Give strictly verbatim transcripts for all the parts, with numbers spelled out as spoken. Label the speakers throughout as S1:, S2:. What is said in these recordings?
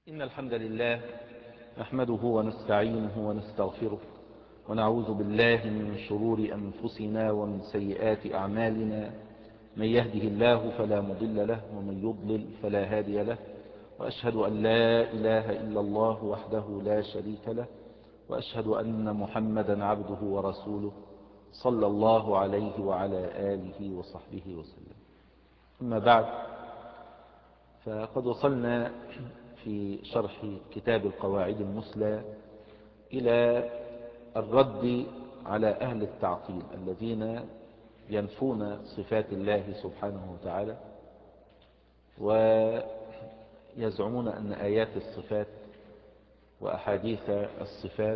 S1: إن الحمد لله نحمده ونستعينه ونستغفره ونعوذ بالله من شرور أنفسنا ومن سيئات أعمالنا. من يهده الله فلا مضل له ومن يضلل فلا هادي له، وأشهد أن لا إله إلا الله وحده لا شريك له، وأشهد أن محمدا عبده ورسوله صلى الله عليه وعلى آله وصحبه وسلم. أما بعد، فقد وصلنا في شرح كتاب القواعد المثلى إلى الرد على أهل التعطيل الذين ينفون صفات الله سبحانه وتعالى، ويزعمون أن آيات الصفات وأحاديث الصفات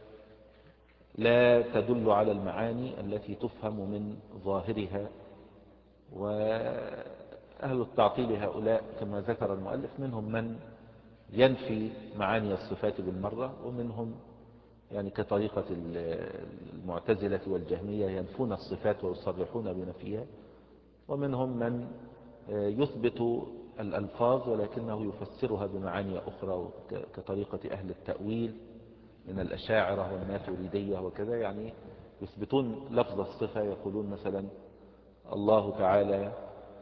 S1: لا تدل على المعاني التي تفهم من ظاهرها. وأهل التعطيل هؤلاء كما ذكر المؤلف منهم من ينفي معاني الصفات بالمرة، ومنهم يعني كطريقة المعتزلة والجهمية ينفون الصفات ويصرحون بنفيها، ومنهم من يثبت الألفاظ ولكنه يفسرها بمعاني أخرى كطريقة أهل التأويل من الأشاعرة والماتريدية وكذا. يعني يثبتون لفظ الصفة، يقولون مثلا الله تعالى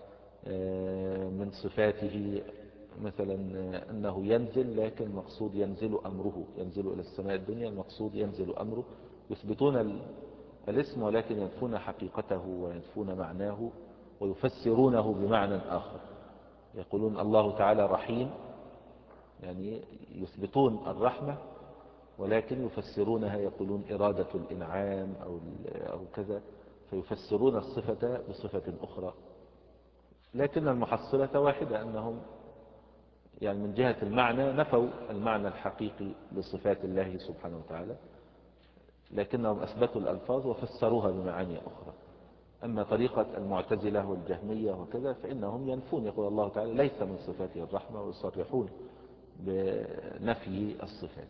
S1: من صفاته مثلا أنه ينزل، لكن المقصود ينزل أمره، ينزل إلى السماء الدنيا، المقصود ينزل أمره. يثبتون الاسم ولكن ينفون حقيقته وينفون معناه ويفسرونه بمعنى آخر. يقولون الله تعالى رحيم، يعني يثبتون الرحمة ولكن يفسرونها، يقولون إرادة الإنعام أو أو كذا، فيفسرون الصفة بصفة أخرى. لكن المحصلة واحدة، أنهم يعني من جهة المعنى نفوا المعنى الحقيقي لصفات الله سبحانه وتعالى، لكنهم أثبتوا الألفاظ وفسروها بمعاني أخرى. أما طريقة المعتزلة والجهمية وكذا فإنهم ينفون، يقول الله تعالى ليس من صفاته الرحمة، ويصرحون بنفي الصفات.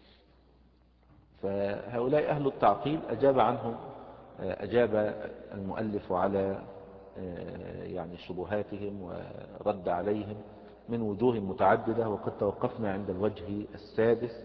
S1: فهؤلاء أهل التعطيل أجاب عنهم أجاب المؤلف على يعني شبهاتهم ورد عليهم من وجوه متعددة، وقد توقفنا عند الوجه السادس.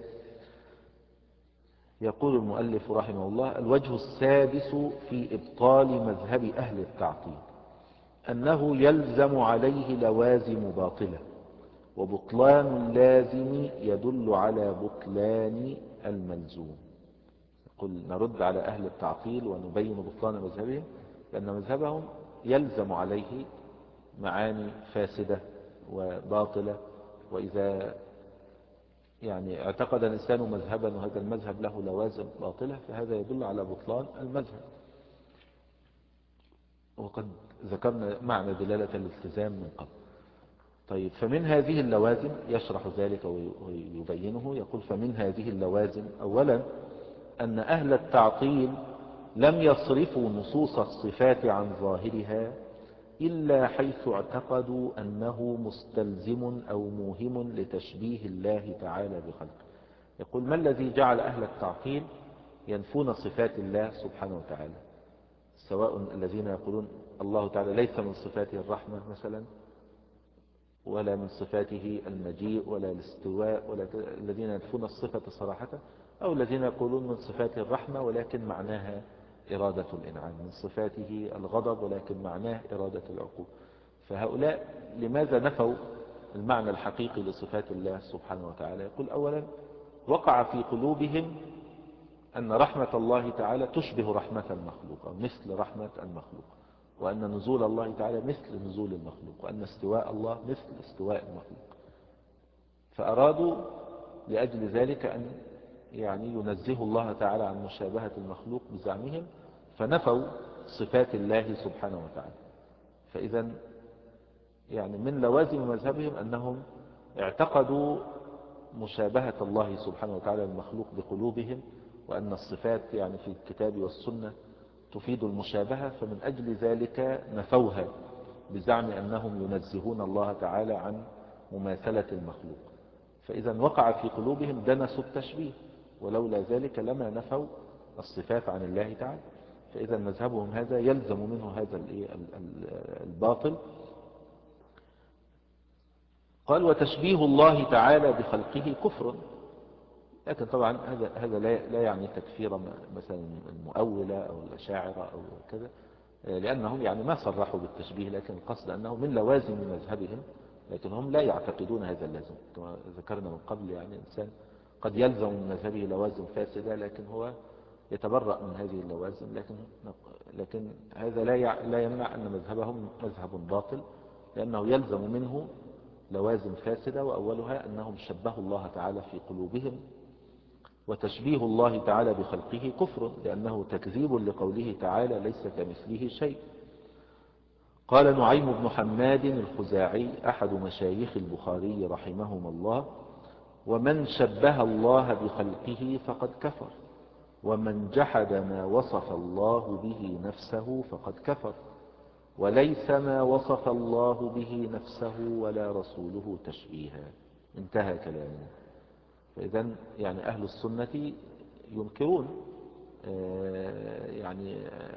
S1: يقول المؤلف رحمه الله: الوجه السادس في إبطال مذهب أهل التعطيل أنه يلزم عليه لوازم باطلة، وبطلان اللازم يدل على بطلان الملزوم. قل نرد على أهل التعطيل ونبين بطلان مذهبهم، لأن مذهبهم يلزم عليه معاني فاسدة وباطلة، وإذا يعني اعتقد الإنسان مذهبا وهذا المذهب له لوازم باطلة فهذا يدل على بطلان المذهب. وقد ذكرنا معنى دلالة الالتزام من قبل. طيب، فمن هذه اللوازم يشرح ذلك ويبينه. يقول: فمن هذه اللوازم أولا أن أهل التعطيل لم يصرفوا نصوص الصفات عن ظاهرها إلا حيث اعتقدوا أنه مستلزم أو موهم لتشبيه الله تعالى بخلقه. يقول: ما الذي جعل أهل التعطيل ينفون صفات الله سبحانه وتعالى، سواء الذين يقولون الله تعالى ليس من صفاته الرحمة مثلا، ولا من صفاته المجيء ولا الاستواء، ولا الذين ينفون الصفة صراحة، أو الذين يقولون من صفاته الرحمة ولكن معناها إرادة الإنعام، من صفاته الغضب ولكن معناه إرادة العقوبة. فهؤلاء لماذا نفوا المعنى الحقيقي لصفات الله سبحانه وتعالى؟ يقول: أولا وقع في قلوبهم أن رحمة الله تعالى تشبه رحمة المخلوق أو مثل رحمة المخلوق، وأن نزول الله تعالى مثل نزول المخلوق، وأن استواء الله مثل استواء المخلوق. فأرادوا لأجل ذلك أن يعني ينزه الله تعالى عن مشابهة المخلوق بزعمهم، فنفوا صفات الله سبحانه وتعالى. فإذا يعني من لوازم مذهبهم أنهم اعتقدوا مشابهة الله سبحانه وتعالى المخلوق بقلوبهم، وأن الصفات يعني في الكتاب والسنة تفيد المشابهة، فمن أجل ذلك نفوها بزعم أنهم ينزهون الله تعالى عن مماثلة المخلوق. فإذا وقع في قلوبهم دنس التشبيه، ولولا ذلك لما نفوا الصفات عن الله تعالى. فإذا مذهبهم هذا يلزم منه هذا الباطل. قال وتشبيه الله تعالى بخلقه كفر. لكن طبعا هذا هذا لا لا يعني تكفير مثلا المؤولة أو الأشاعرة أو كذا، لأنهم يعني ما صرحوا بالتشبيه، لكن القصد أنه من لوازم مذهبهم، لكن هم لا يعتقدون هذا اللازم. كما ذكرنا من قبل، يعني الإنسان قد يلزم من مذهبه لوازم فاسدة، لكن هو يتبرأ من هذه اللوازم، لكن لكن هذا لا لا يمنع أن مذهبهم مذهب باطل، لأنه يلزم منه لوازم فاسدة، وأولها أنهم شبهوا الله تعالى في قلوبهم. وتشبيه الله تعالى بخلقه كفر، لأنه تكذيب لقوله تعالى ليس كمثله شيء. قال نعيم بن حماد الخزاعي أحد مشايخ البخاري رحمهما الله: ومن شبه الله بخلقه فقد كفر، ومن جحد ما وصف الله به نفسه فقد كفر، وليس ما وصف الله به نفسه ولا رسوله تشبيها. انتهى كلامه. فإذا يعني أهل السنة ينكرون يعني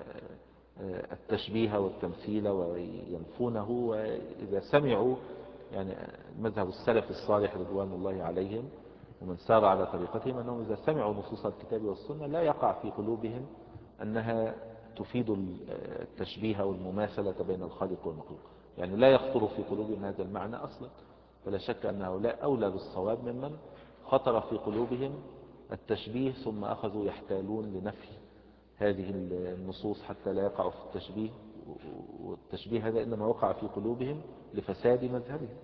S1: التشبيه والتمثيل وينفونه. وإذا سمعوا يعني مذهب السلف الصالح رضوان الله عليهم ومن سار على طريقتهم، أنهم إذا سمعوا نصوص الكتاب والسنة لا يقع في قلوبهم أنها تفيد التشبيه والمماثلة بين الخالق والمخلوق، يعني لا يخطر في قلوبهم هذا المعنى أصلا. فلا شك أن هؤلاء أولى بالصواب ممن خطر في قلوبهم التشبيه ثم أخذوا يحتالون لنفي هذه النصوص حتى لا يقعوا في التشبيه. والتشبيه هذا إنما وقع في قلوبهم لفساد مذهبهم.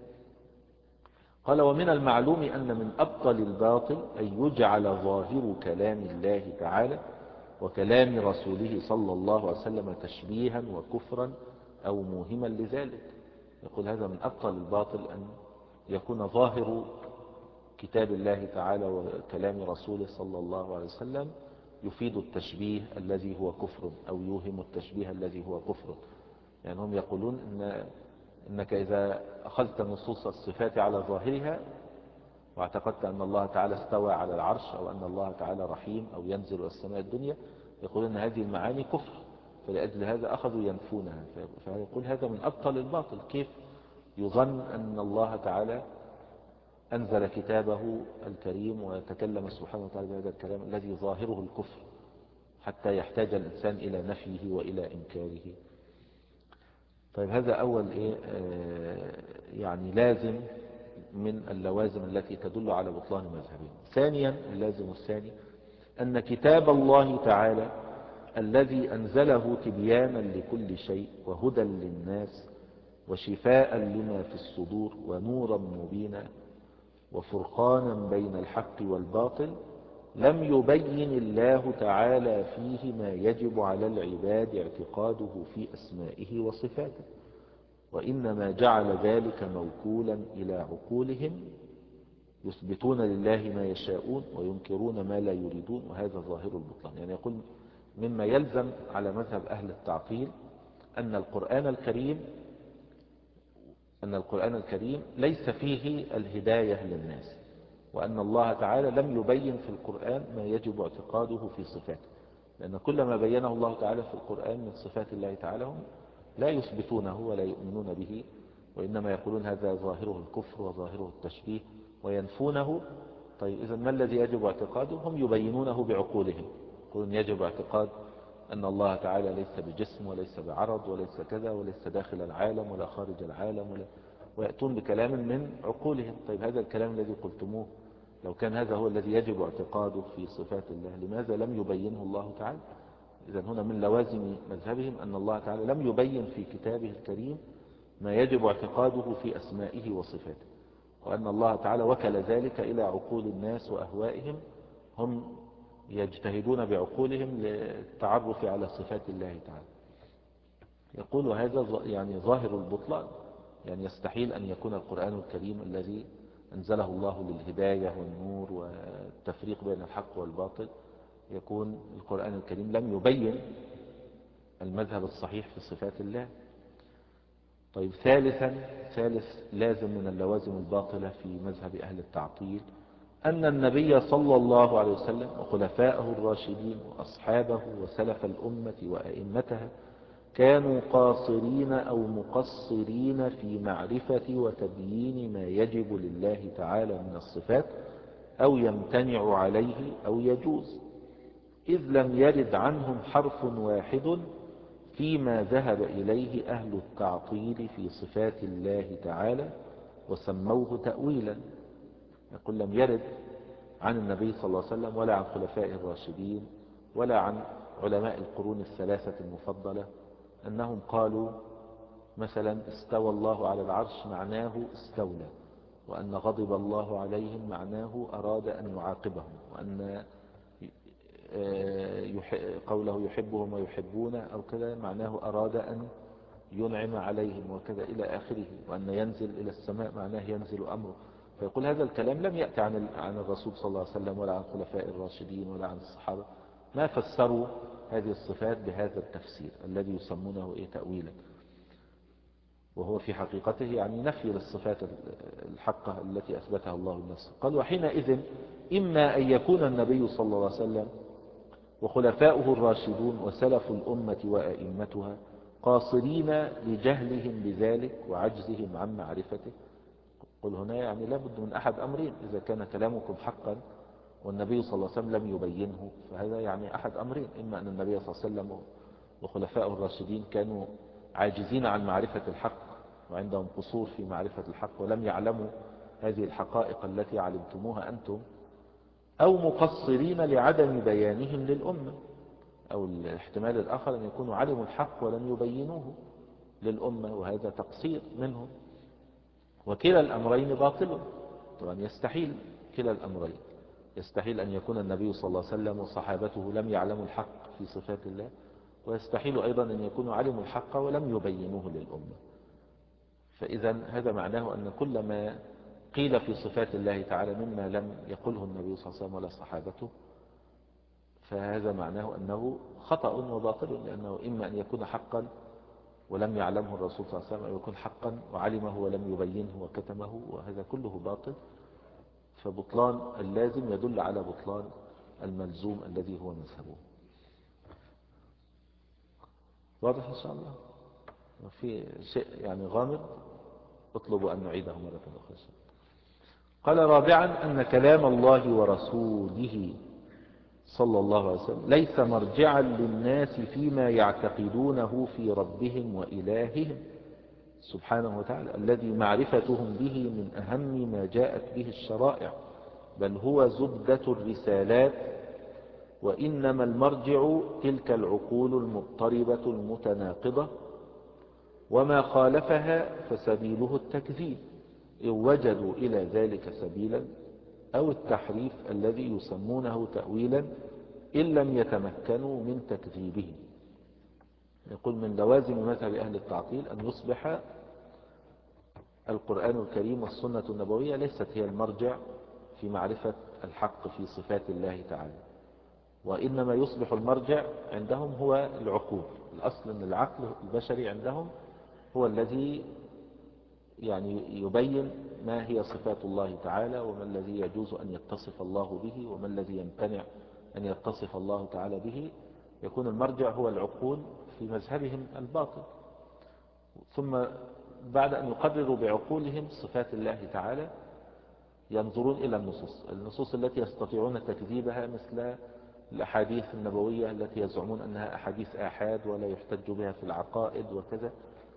S1: قال ومن المعلوم أن من أبطل الباطل أن يجعل ظاهر كلام الله تعالى وكلام رسوله صلى الله عليه وسلم تشبيها وكفرا أو موهما لذلك. يقول هذا من أبطل الباطل أن يكون ظاهر كتاب الله تعالى وكلام رسوله صلى الله عليه وسلم يفيد التشبيه الذي هو كفر، أو يوهم التشبيه الذي هو كفر. يعني هم يقولون إن إنك إذا أخذت نصوص الصفات على ظاهرها واعتقدت أن الله تعالى استوى على العرش، أو أن الله تعالى رحيم، أو ينزل إلى السماء الدنيا، يقولون أن هذه المعاني كفر، فلأجل هذا أخذوا ينفونها. فيقول هذا من أبطل الباطل. كيف يظن أن الله تعالى أنزل كتابه الكريم وتكلم سبحانه وتعالى بهذا الكلام الذي ظاهره الكفر حتى يحتاج الإنسان إلى نفيه وإلى إنكاره؟ طيب هذا أول إيه آه يعني لازم من اللوازم التي تدل على بطلان مذهبهم. ثانيا اللازم الثاني أن كتاب الله تعالى الذي أنزله تبيانا لكل شيء وهدى للناس وشفاء لما في الصدور ونورا مبينا وفرقانا بين الحق والباطل لم يبين الله تعالى فيه ما يجب على العباد اعتقاده في أسمائه وصفاته، وإنما جعل ذلك موكولا إلى عقولهم يثبتون لله ما يشاءون وينكرون ما لا يريدون، وهذا ظاهر البطلان. يعني يقول مما يلزم على مذهب أهل التعطيل أن القرآن الكريم أن القرآن الكريم ليس فيه الهداية للناس، وأن الله تعالى لم يبين في القرآن ما يجب اعتقاده في صفاته، لأن كل ما بينه الله تعالى في القرآن من صفات الله تعالى هم لا يثبتونه ولا يؤمنون به، وإنما يقولون هذا ظاهره الكفر وظاهره التشبيه وينفونه. طيب إذن ما الذي يجب اعتقاده؟ هم يبينونه بعقولهم، يقولون يجب اعتقاد أن الله تعالى ليس بجسم وليس بعرض وليس كذا وليس داخل العالم ولا خارج العالم ولا، ويأتون بكلام من عقولهم. طيب هذا الكلام الذي قلتموه لو كان هذا هو الذي يجب اعتقاده في صفات الله، لماذا لم يبينه الله تعالى؟ إذن هنا من لوازم مذهبهم أن الله تعالى لم يبين في كتابه الكريم ما يجب اعتقاده في أسمائه وصفاته، وأن الله تعالى وكل ذلك إلى عقول الناس وأهوائهم، هم يجتهدون بعقولهم للتعرف على صفات الله تعالى. يقول هذا يعني ظاهر البطلان، يعني يستحيل أن يكون القرآن الكريم الذي أنزله الله للهداية والنور والتفريق بين الحق والباطل يكون القرآن الكريم لم يبين المذهب الصحيح في صفات الله. طيب ثالثا ثالث لازم من اللوازم الباطلة في مذهب أهل التعطيل أن النبي صلى الله عليه وسلم وخلفائه الراشدين وأصحابه وسلف الأمة وأئمتها كانوا قاصرين أو مقصرين في معرفة وتبيين ما يجب لله تعالى من الصفات أو يمتنع عليه أو يجوز، إذ لم يرد عنهم حرف واحد فيما ذهب إليه أهل التعطيل في صفات الله تعالى وسموه تأويلا. يقول لم يرد عن النبي صلى الله عليه وسلم ولا عن خلفائه الراشدين ولا عن علماء القرون الثلاثة المفضلة أنهم قالوا مثلا استوى الله على العرش معناه استولى، وأن غضب الله عليهم معناه أراد أن يعاقبهم، وأن قوله يحبهم ويحبون أو كذا معناه أراد أن ينعم عليهم وكذا إلى آخره، وأن ينزل إلى السماء معناه ينزل أمره. فيقول هذا الكلام لم يأتي عن عن الرسول صلى الله عليه وسلم ولا عن خلفاء الراشدين ولا عن الصحابة، ما فسروا هذه الصفات بهذا التفسير الذي يسمونه إيه تأويلا، وهو في حقيقته يعني نفي للصفات الحقة التي أثبتها الله لنفسه. قال وحينئذ إما أن يكون النبي صلى الله عليه وسلم وخلفاؤه الراشدون وسلف الأمة وأئمتها قاصرين لجهلهم بذلك وعجزهم عن معرفته. قل هنا يعني لابد من أحد أمرين، إذا كان كلامكم حقا والنبي صلى الله عليه وسلم لم يبينه فهذا يعني أحد أمرين، إما أن النبي صلى الله عليه وسلم وخلفاؤه الراشدين كانوا عاجزين عن معرفة الحق وعندهم قصور في معرفة الحق ولم يعلموا هذه الحقائق التي علمتموها أنتم، أو مقصرين لعدم بيانهم للأمة، أو الاحتمال الآخر أن يكونوا علموا الحق ولم يبينوه للأمة وهذا تقصير منهم. وكلا الأمرين باطل، طبعا يستحيل كلا الأمرين، يستحيل أن يكون النبي صلى الله عليه وسلم وصحابته لم يعلموا الحق في صفات الله، ويستحيل أيضا أن يكونوا علموا الحق ولم يبينوه للأمة. فإذا هذا معناه أن كل ما قيل في صفات الله تعالى مما لم يقله النبي صلى الله عليه وسلم ولا صحابته فهذا معناه أنه خطأ وباطل، لأنه إما أن يكون حقا ولم يعلمه الرسول صلى الله عليه وسلم، أو يكون حقا وعلمه ولم يبينه وكتمه، وهذا كله باطل. فبطلان اللازم يدل على بطلان الملزوم الذي هو مذهبه. واضح إن شاء الله؟ وفي شيء يعني غامض اطلبوا أن نعيده مرة أخرى. قال رابعا أن كلام الله ورسوله صلى الله عليه وسلم ليس مرجعا للناس فيما يعتقدونه في ربهم وإلههم سبحانه وتعالى الذي معرفتهم به من أهم ما جاءت به الشرائع، بل هو زبدة الرسالات، وإنما المرجع تلك العقول المضطربة المتناقضة، وما خالفها فسبيله التكذيب إن وجدوا إلى ذلك سبيلا، أو التحريف الذي يسمونه تأويلا إن لم يتمكنوا من تكذيبه. يقول من لوازم مذهب أهل التعطيل أن يصبح القرآن الكريم والسنة النبوية ليست هي المرجع في معرفة الحق في صفات الله تعالى، وإنما يصبح المرجع عندهم هو العقول. الأصل أن العقل البشري عندهم هو الذي يعني يبين ما هي صفات الله تعالى، وما الذي يجوز أن يتصف الله به، وما الذي يمتنع أن يتصف الله تعالى به. يكون المرجع هو العقول في مذهبهم الباطل. ثم بعد أن يقرروا بعقولهم صفات الله تعالى ينظرون إلى النصوص النصوص التي يستطيعون تكذيبها، مثل الأحاديث النبوية التي يزعمون أنها أحاديث آحاد ولا يحتج بها في العقائد وكذا،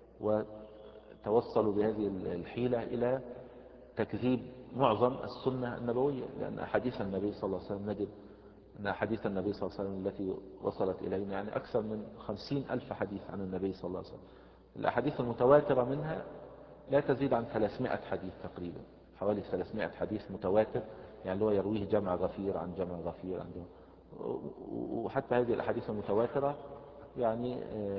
S1: وتوصلوا بهذه الحيلة إلى تكذيب معظم السنة النبوية، لأن أحاديث النبي صلى الله عليه وسلم نجد أن أحاديث النبي صلى الله عليه وسلم التي وصلت إلينا يعني أكثر من خمسين ألف حديث عن النبي صلى الله عليه وسلم. الأحاديث المتواترة منها لا تزيد عن ثلاثمائة حديث تقريبا، حوالي ثلاثمائة حديث متواتر، يعني اللي هو يرويه جمع غفير عن جمع غفير عن جمع. وحتى هذه الأحاديث المتواترة يعني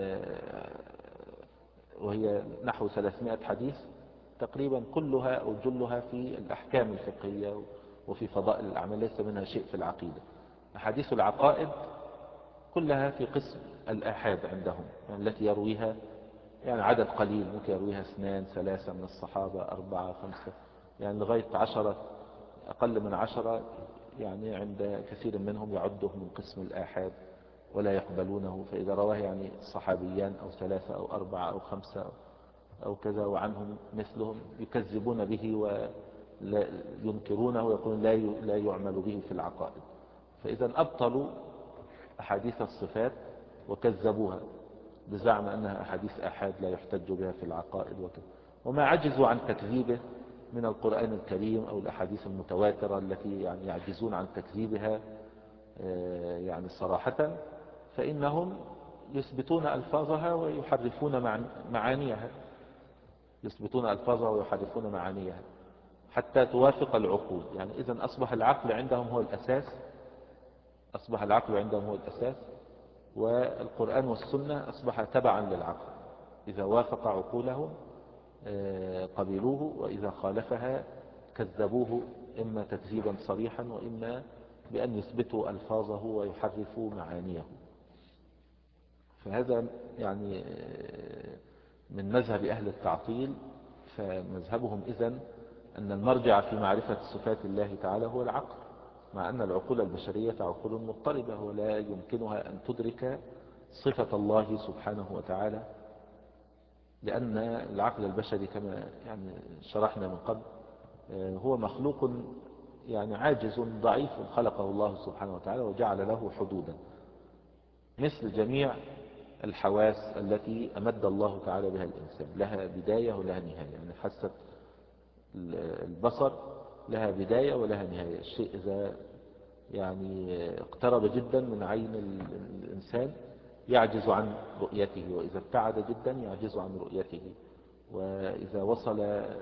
S1: وهي نحو ثلاثمائة حديث تقريبا، كلها أو جلها في الأحكام الفقهية وفي فضائل الأعمال، ليس منها شيء في العقيدة. أحاديث العقائد كلها في قسم الآحاد عندهم، يعني التي يرويها يعني عدد قليل، ممكن يرويها اثنان ثلاثة من الصحابة، أربعة خمسة، يعني لغاية عشرة، أقل من عشرة يعني عند كثير منهم يعده من قسم الآحاد. ولا يقبلونه. فإذا رواه يعني صحابيان أو ثلاثة أو أربعة أو خمسة أو كذا وعنهم مثلهم يكذبون به وينكرونه ويقولون لا لا يعمل به في العقائد. فإذا أبطلوا أحاديث الصفات وكذبوها بزعم أنها أحاديث آحاد لا يحتج بها في العقائد وكذا. وما عجزوا عن تكذيبه من القرآن الكريم أو الأحاديث المتواترة التي يعني يعجزون عن تكذيبها يعني صراحة، فإنهم يثبتون ألفاظها ويحرفون معانيها يثبتون ألفاظها ويحرفون معانيها حتى توافق العقول. يعني إذن أصبح العقل عندهم هو الأساس أصبح العقل عندهم هو الأساس والقرآن والسنة أصبح تبعا للعقل. إذا وافق عقولهم قبلوه وإذا خالفها كذبوه، إما تكذيبا صريحا وإما بأن يثبتوا ألفاظه ويحرفوا معانيه. فهذا يعني من مذهب أهل التعطيل. فمذهبهم إذن أن المرجع في معرفة صفات الله تعالى هو العقل، مع أن العقول البشرية عقول مضطربة ولا يمكنها أن تدرك صفة الله سبحانه وتعالى، لأن العقل البشري كما يعني شرحنا من قبل هو مخلوق يعني عاجز ضعيف خلقه الله سبحانه وتعالى وجعل له حدودا مثل جميع الحواس التي أمد الله تعالى بها الإنسان، لها بداية ولها نهاية. يعني حاسة البصر لها بداية ولها نهاية. الشيء إذا يعني اقترب جدا من عين الإنسان يعجز عن رؤيته، وإذا ابتعد جدا يعجز عن رؤيته، وإذا وصل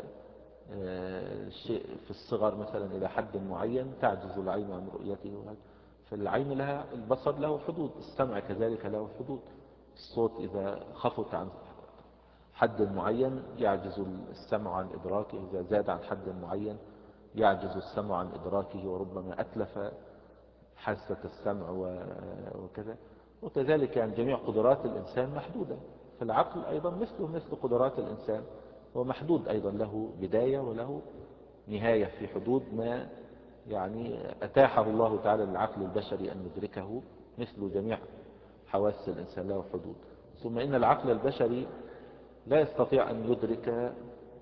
S1: الشيء في الصغر مثلا إلى حد معين تعجز العين عن رؤيته. فالعين لها البصر له حدود، السمع كذلك له حدود. الصوت إذا خفت عن حد معين يعجز السمع عن إدراكه، إذا زاد عن حد معين يعجز السمع عن إدراكه وربما أتلف حاسة السمع وكذا. وكذلك يعني جميع قدرات الإنسان محدودة. فالعقل أيضا مثله مثل قدرات الإنسان هو محدود أيضا، له بداية وله نهاية في حدود ما يعني أتاحه الله تعالى للعقل البشري أن يدركه، مثل جميع حواس الإنسان له حدود. ثم إن العقل البشري لا يستطيع أن يدرك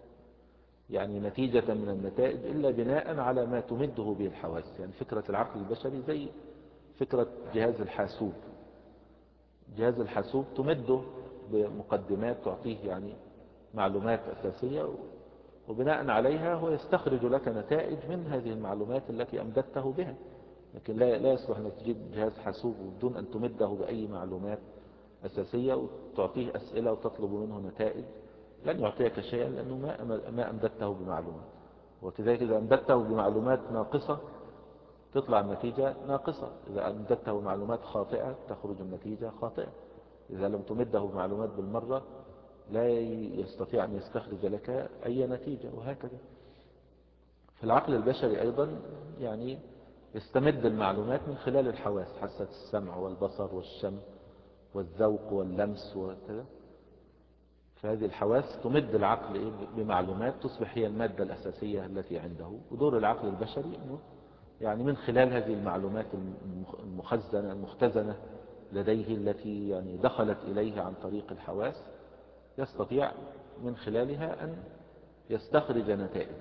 S1: يعني نتيجة من النتائج إلا بناء على ما تمده به الحواس. يعني فكرة العقل البشري زي فكرة جهاز الحاسوب. جهاز الحاسوب تمده بمقدمات تعطيه يعني معلومات أساسية، وبناء عليها هو يستخرج لك نتائج من هذه المعلومات التي أمددته بها. لكن لا لا يصلح أنك تجيب جهاز حاسوب بدون أن تمده بأي معلومات أساسية وتعطيه أسئلة وتطلب منه نتائج، لن يعطيك شيئا لأنه ما ما أمددته بمعلومات. وكذلك إذا أمددته بمعلومات ناقصة تطلع النتيجة ناقصة، إذا أمددته بمعلومات خاطئة تخرج النتيجة خاطئة، إذا لم تمده بمعلومات بالمرة لا يستطيع أن يستخرج لك أي نتيجة، وهكذا. فالعقل البشري أيضا يعني يستمد المعلومات من خلال الحواس، حاسة السمع والبصر والشم والذوق واللمس وكذا. فهذه الحواس تمد العقل بمعلومات تصبح هي المادة الأساسية التي عنده. ودور العقل البشري أنه يعني من خلال هذه المعلومات المخزنة المختزنة لديه التي يعني دخلت إليه عن طريق الحواس يستطيع من خلالها أن يستخرج نتائج.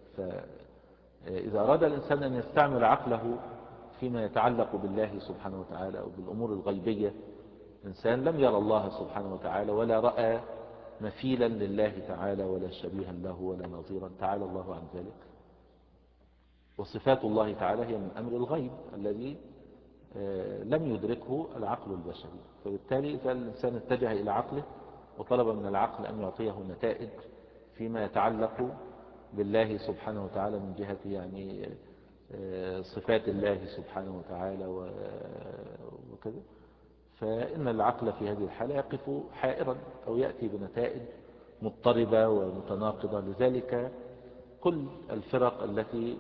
S1: فإذا أراد الإنسان أن يستعمل عقله فيما يتعلق بالله سبحانه وتعالى أو بالأمور الغيبية، إنسان لم يرى الله سبحانه وتعالى ولا رأى مثيلا لله تعالى ولا شبيها له ولا نظيرا، تعالى الله عن ذلك. وصفات الله تعالى هي من أمر الغيب الذي لم يدركه العقل البشري. فبالتالي إذا الإنسان اتجه إلى عقله وطلب من العقل أن يعطيه نتائج فيما يتعلق بالله سبحانه وتعالى من جهة يعني صفات الله سبحانه وتعالى وكذا، فإن العقل في هذه الحالة يقف حائرا أو يأتي بنتائج مضطربة ومتناقضة. لذلك كل الفرق التي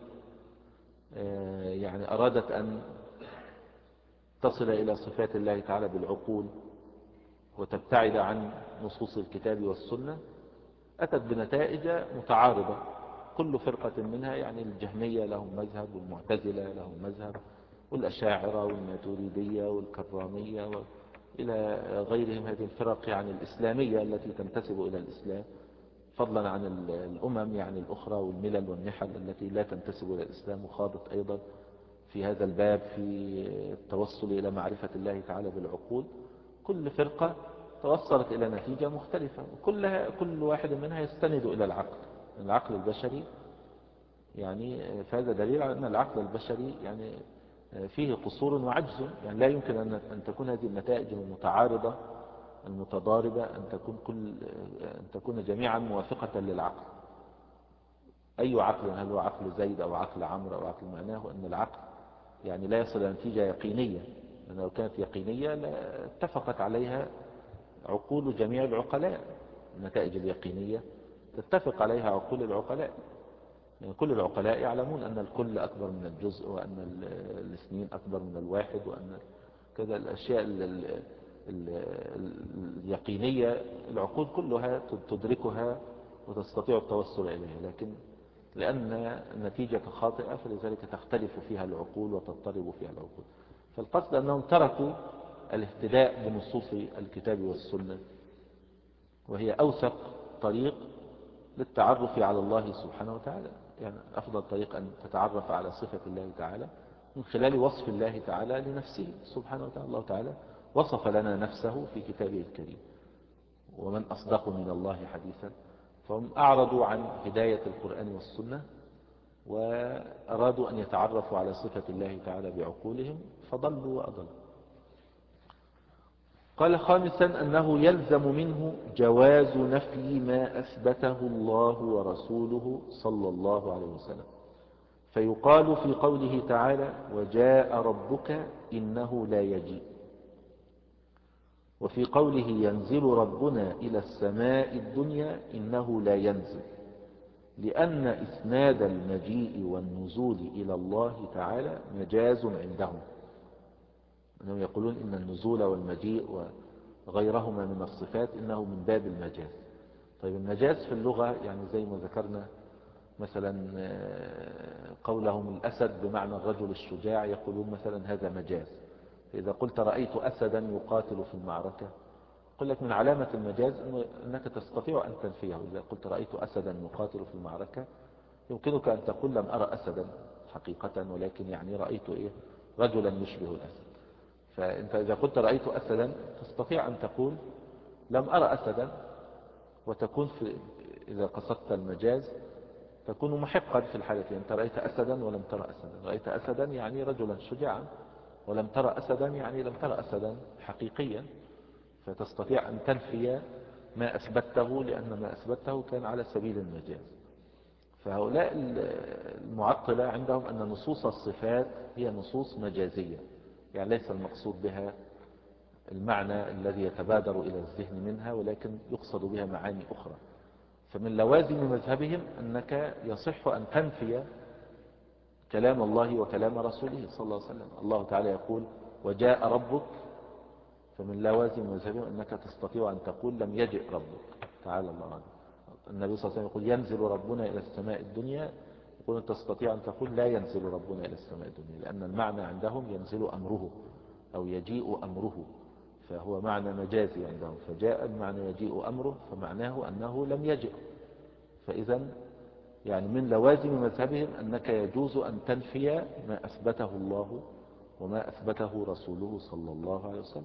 S1: يعني أرادت أن تصل إلى صفات الله تعالى بالعقول وتبتعد عن نصوص الكتاب والسنة أتت بنتائج متعارضة. كل فرقة منها يعني الجهمية لهم مذهب والمعتزلة لهم مذهب والأشاعرة والماتريدية والكرامية وإلى غيرهم، هذه الفرق يعني الإسلامية التي تنتسب إلى الإسلام، فضلا عن الأمم يعني الأخرى والملل والنحل التي لا تنتسب إلى الإسلام، وخاضت أيضا في هذا الباب في التوصل إلى معرفة الله تعالى بالعقول. كل فرقة توصلت إلى نتيجة مختلفة، وكلها كل واحد منها يستند إلى العقل العقل البشري. يعني فهذا دليل على أن العقل البشري يعني فيه قصور وعجز، يعني لا يمكن أن تكون هذه النتائج المتعارضة المتضاربة أن تكون كل أن تكون جميعا موافقة للعقل. أي عقل، هل هو عقل زيد أو عقل عمرو أو عقل، معناه أن العقل يعني لا يصل إلى نتيجة يقينية، لأن لو كانت يقينية لاتفقت عليها عقول جميع العقلاء. النتائج اليقينية تتفق عليها عقول العقلاء، يعني كل العقلاء يعلمون أن الكل أكبر من الجزء، وأن الاثنين أكبر من الواحد، وأن كذا الأشياء اليقينية العقول كلها تدركها وتستطيع التوصل إليها، لكن لأن النتيجة خاطئة فلذلك تختلف فيها العقول وتضطرب فيها العقول. فالقصد أنهم تركوا الاهتداء بنصوص الكتاب والسنة، وهي أوثق طريق للتعرف على الله سبحانه وتعالى. يعني أفضل طريق أن تتعرف على صفة الله تعالى من خلال وصف الله تعالى لنفسه سبحانه وتعالى. الله تعالى وصف لنا نفسه في كتابه الكريم، ومن أصدق من الله حديثا. فهم أعرضوا عن هداية القرآن والسنة وأرادوا أن يتعرفوا على صفة الله تعالى بعقولهم فضلوا وأضلوا. قال خامسا أنه يلزم منه جواز نفي ما أثبته الله ورسوله صلى الله عليه وسلم، فيقال في قوله تعالى وجاء ربك إنه لا يجيء، وفي قوله ينزل ربنا إلى السماء الدنيا إنه لا ينزل، لأن إسناد المجيء والنزول إلى الله تعالى مجاز عندهم. أنهم يقولون إن النزول والمجيء وغيرهما من الصفات إنه من باب المجاز. طيب المجاز في اللغة يعني زي ما ذكرنا مثلا قولهم الأسد بمعنى الرجل الشجاع، يقولون مثلا هذا مجاز. فإذا قلت رأيت أسدا يقاتل في المعركة، قل لك من علامة المجاز أنك تستطيع أن تنفيه. إذا قلت رأيت أسدا يقاتل في المعركة يمكنك أن تقول لم أرى أسدا حقيقة، ولكن يعني رأيت إيه رجلا يشبه الأسد. فأنت إذا قلت رأيت أسدا تستطيع أن تقول لم أرى أسدا، وتكون في إذا قصدت المجاز تكون محقا في الحالة. أنت رأيت أسدا ولم ترى أسدا، رأيت أسدا يعني رجلا شجاعا، ولم ترى أسدا يعني لم ترى أسدا حقيقيا، فتستطيع أن تنفي ما أثبته لأن ما أثبته كان على سبيل المجاز. فهؤلاء المعطلة عندهم أن نصوص الصفات هي نصوص مجازية، يعني ليس المقصود بها المعنى الذي يتبادر إلى الذهن منها، ولكن يقصد بها معاني أخرى. فمن لوازم مذهبهم أنك يصح أن تنفي كلام الله وكلام رسوله صلى الله عليه وسلم. الله تعالى يقول وجاء ربك، فمن لوازم مذهبهم أنك تستطيع أن تقول لم يجئ ربك تعالى الله عنه. النبي صلى الله عليه وسلم يقول ينزل ربنا إلى السماء الدنيا، يقول أن تستطيع أن تقول لا ينزل ربنا إلى السماء الدنيا، لأن المعنى عندهم ينزل أمره أو يجيء أمره، فهو معنى مجازي عندهم. فجاء المعنى يجيء أمره فمعناه أنه لم يجئ. فإذا يعني من لوازم مذهبهم أنك يجوز أن تنفي ما أثبته الله وما أثبته رسوله صلى الله عليه وسلم.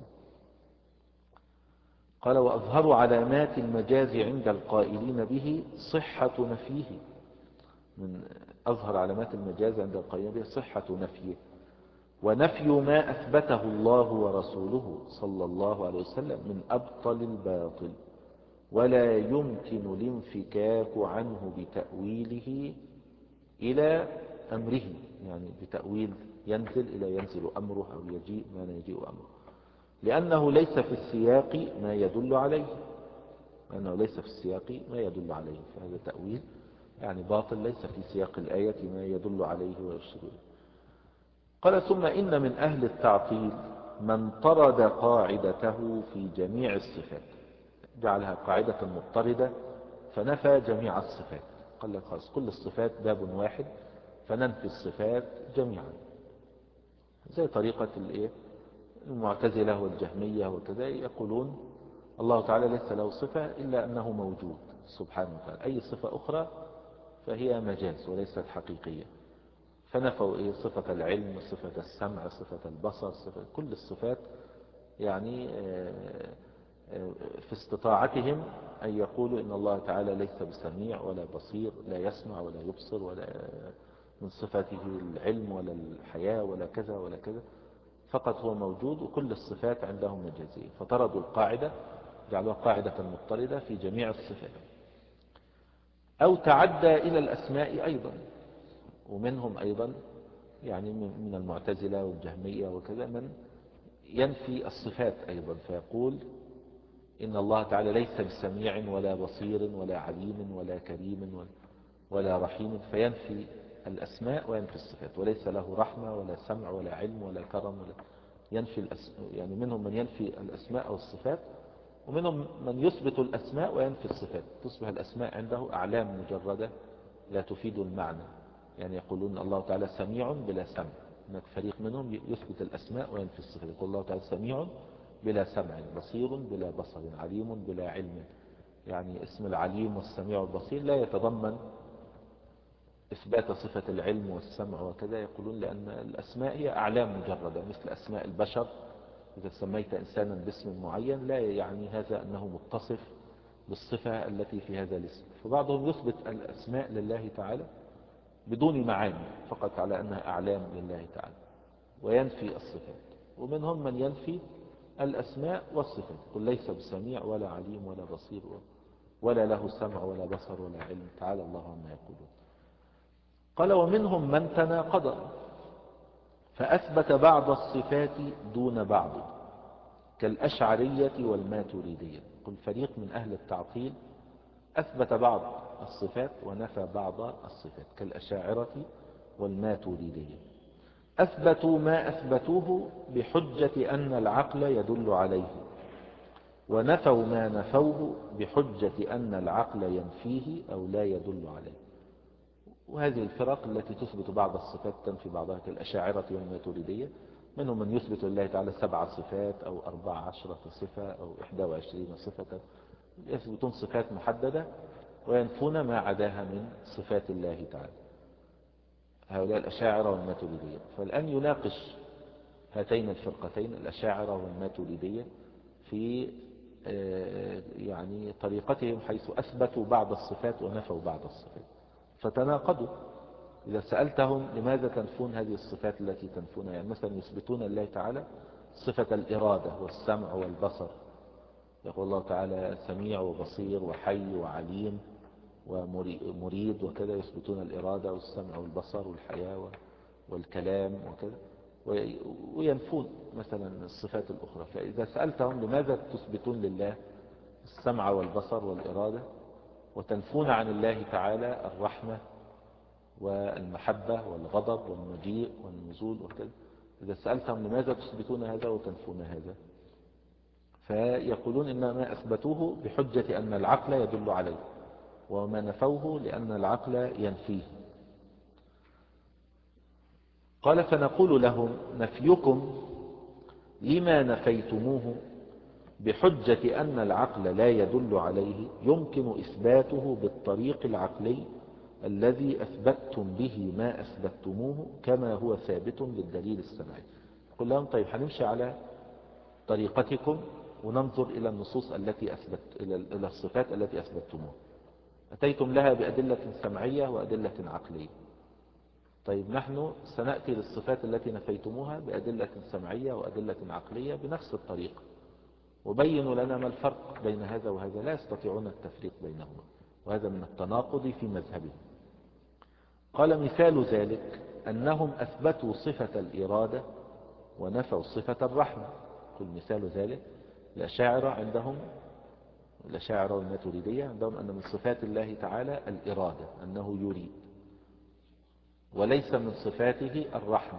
S1: قال وأظهر علامات المجاز عند القائلين به صحة نفيه. من أظهر علامات المجاز عند القائلين به صحة نفيه، ونفي ما أثبته الله ورسوله صلى الله عليه وسلم من أبطل الباطل، ولا يمكن الانفكاك عنه بتأويله إلى أمره، يعني بتأويل ينزل إلى ينزل أمره أو يجيء ما لا يجيء أمره، لأنه ليس في السياق ما يدل عليه، لأنه ليس في السياق ما يدل عليه، فهذا تأويل يعني باطل، ليس في سياق الآية ما يدل عليه ويرشد إليه. قال ثم إن من أهل التعطيل من طرد قاعدته في جميع الصفات، جعلها قاعدة مضطردة فنفى جميع الصفات. قال لك خلاص كل الصفات باب واحد فننفي الصفات جميعا. زي طريقة الايه المعتزلة والجهمية وكذا، يقولون الله تعالى ليس له صفة إلا أنه موجود سبحانه وتعالى، أي صفة أخرى فهي مجاز وليست حقيقية. فنفوا إيه صفة العلم، صفة السمع، صفة البصر، صفة كل الصفات، يعني في استطاعتهم أن يقولوا إن الله تعالى ليس بسميع ولا بصير، لا يسمع ولا يبصر، ولا من صفاته العلم ولا الحياة ولا كذا ولا كذا، فقط هو موجود، وكل الصفات عندهم مجازية. فطردوا القاعدة، جعلوها قاعدة مضطردة في جميع الصفات. أو تعدى إلى الأسماء أيضا، ومنهم أيضا يعني من المعتزلة والجهمية وكذا من ينفي الصفات أيضا، فيقول إن الله تعالى ليس بسميع ولا بصير ولا عليم ولا كريم ولا رحيم، فينفي الأسماء وينفي الصفات، وليس له رحمة ولا سمع ولا علم ولا كرم ولا ينفي الأسماء. يعني منهم من ينفي الأسماء والصفات، ومنهم من يثبت الأسماء وينفي الصفات، تصبح الأسماء عنده أعلام مجردة لا تفيد المعنى. يعني يقولون الله تعالى سميع بلا سمع، هناك فريق منهم يثبت الأسماء وينفي الصفات، يقول الله تعالى سميع بلا سمع، بصير بلا بصر، عليم بلا علم. يعني اسم العليم والسميع والبصير لا يتضمن إثبات صفة العلم والسمع وكذا، يقولون لأن الأسماء هي أعلام مجردة مثل أسماء البشر. إذا سميت إنسانا باسم معين لا يعني هذا أنه متصف بالصفة التي في هذا الاسم. فبعضهم يثبت الأسماء لله تعالى بدون معاني، فقط على أنها أعلام لله تعالى، وينفي الصفات. ومنهم من ينفي الأسماء والصفات، قل ليس بسميع ولا عليم ولا بصير ولا له سمع ولا بصر ولا علم، تعالى الله عما يقولون. قال ومنهم من تناقض فأثبت بعض الصفات دون بعض، كالأشعرية والماتريدية. قل فريق من أهل التعطيل أثبت بعض الصفات ونفى بعض الصفات، كالأشاعرة والماتريدية. أثبتوا ما أثبتوه بحجة أن العقل يدل عليه، ونفوا ما نفوه بحجة أن العقل ينفيه أو لا يدل عليه. وهذه الفرق التي تثبت بعض الصفات تنفي بعضها، كالأشاعرة والماتريدية. منهم من يثبت لله تعالى سبع صفات أو أربع عشرة صفة أو إحدى وعشرين صفة، يثبتون صفات محددة وينفون ما عداها من صفات الله تعالى، هؤلاء الأشاعرة والماتريدية. فالآن يناقش هاتين الفرقتين الأشاعرة والماتريدية في يعني طريقتهم، حيث أثبتوا بعض الصفات ونفوا بعض الصفات فتناقضوا. إذا سألتهم لماذا تنفون هذه الصفات التي تنفونها، يعني مثلا يثبتون لله تعالى صفة الإرادة والسمع والبصر، يقول الله تعالى سميع وبصير وحي وعليم ومريد وكذا، يثبتون الإرادة والسمع والبصر والحياة والكلام وكذا، وينفون مثلا الصفات الأخرى. فإذا سألتهم لماذا تثبتون لله السمع والبصر والإرادة وتنفون عن الله تعالى الرحمة والمحبة والغضب والمجيء والنزول وكذا، إذا سألتهم لماذا تثبتون هذا وتنفون هذا، فيقولون إن ما أثبتوه بحجة أن العقل يدل عليه، وما نفوه لأن العقل ينفيه. قال فنقول لهم نفيكم لما نفيتموه بحجة أن العقل لا يدل عليه يمكن إثباته بالطريق العقلي الذي أثبتتم به ما أثبتتموه كما هو ثابت بالدليل السمعي. قل لهم طيب هنمشي على طريقتكم وننظر إلى النصوص التي أثبت إلى الصفات التي أثبتتموها، أتيتم لها بأدلة سمعية وأدلة عقلية. طيب نحن سنأتي للصفات التي نفيتموها بأدلة سمعية وأدلة عقلية بنفس الطريقة، وبينوا لنا ما الفرق بين هذا وهذا، لا يستطيعون التفريق بينهما، وهذا من التناقض في مذهبهم. قال مثال ذلك أنهم أثبتوا صفة الإرادة ونفوا صفة الرحمة. قل مثال ذلك الأشاعرة عندهم، الأشاعرة والماتريدية عندهم أن من صفات الله تعالى الإرادة، أنه يريد، وليس من صفاته الرحمة،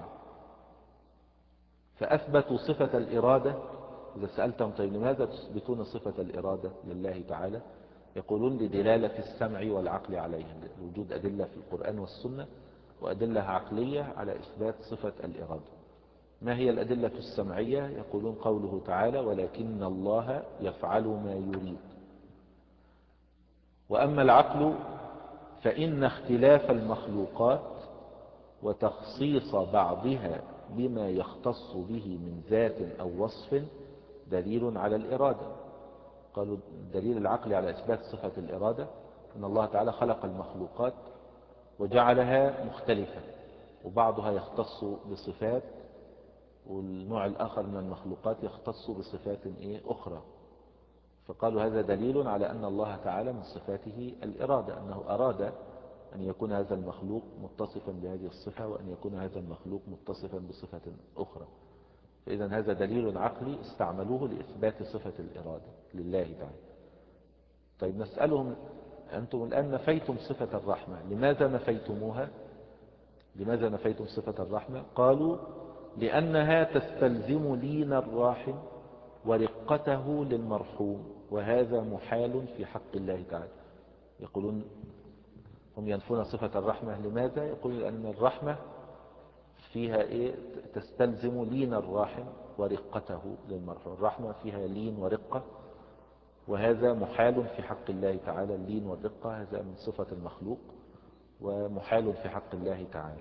S1: فأثبتوا صفة الإرادة. إذا سألتهم طيب لماذا تثبتون صفة الإرادة لله تعالى، يقولون لدلالة السمع والعقل عليها، وجود أدلة في القرآن والسنة وأدلة عقلية على إثبات صفة الإرادة. ما هي الأدلة السمعية؟ يقولون قوله تعالى ولكن الله يفعل ما يريد. وأما العقل فإن اختلاف المخلوقات وتخصيص بعضها بما يختص به من ذات أو وصف دليل على الإرادة. قالوا دليل العقل على إثبات صفة الإرادة أن الله تعالى خلق المخلوقات وجعلها مختلفة، وبعضها يختص بصفات والنوع الآخر من المخلوقات يختص بصفات إيه أخرى. فقالوا هذا دليل على أن الله تعالى من صفاته الإرادة، أنه أراد أن يكون هذا المخلوق متصفا بهذه الصفة وأن يكون هذا المخلوق متصفا بصفة أخرى. فإذا هذا دليل عقلي استعملوه لإثبات صفة الإرادة لله تعالى. طيب نسألهم أنتم الآن نفيتم صفة الرحمة، لماذا نفيتموها؟ لماذا نفيتم صفة الرحمة؟ قالوا لأنها تستلزم لين الراحم ورقته للمرحوم، وهذا محال في حق الله تعالى. يقولون هم ينفون صفة الرحمة، لماذا؟ يقولون لأن الرحمة فيها إيه؟ تستلزم لين الراحم ورقته للمرحوم. الرحمة فيها لين ورقة، وهذا محال في حق الله تعالى. اللين والرقة هذا من صفة المخلوق ومحال في حق الله تعالى.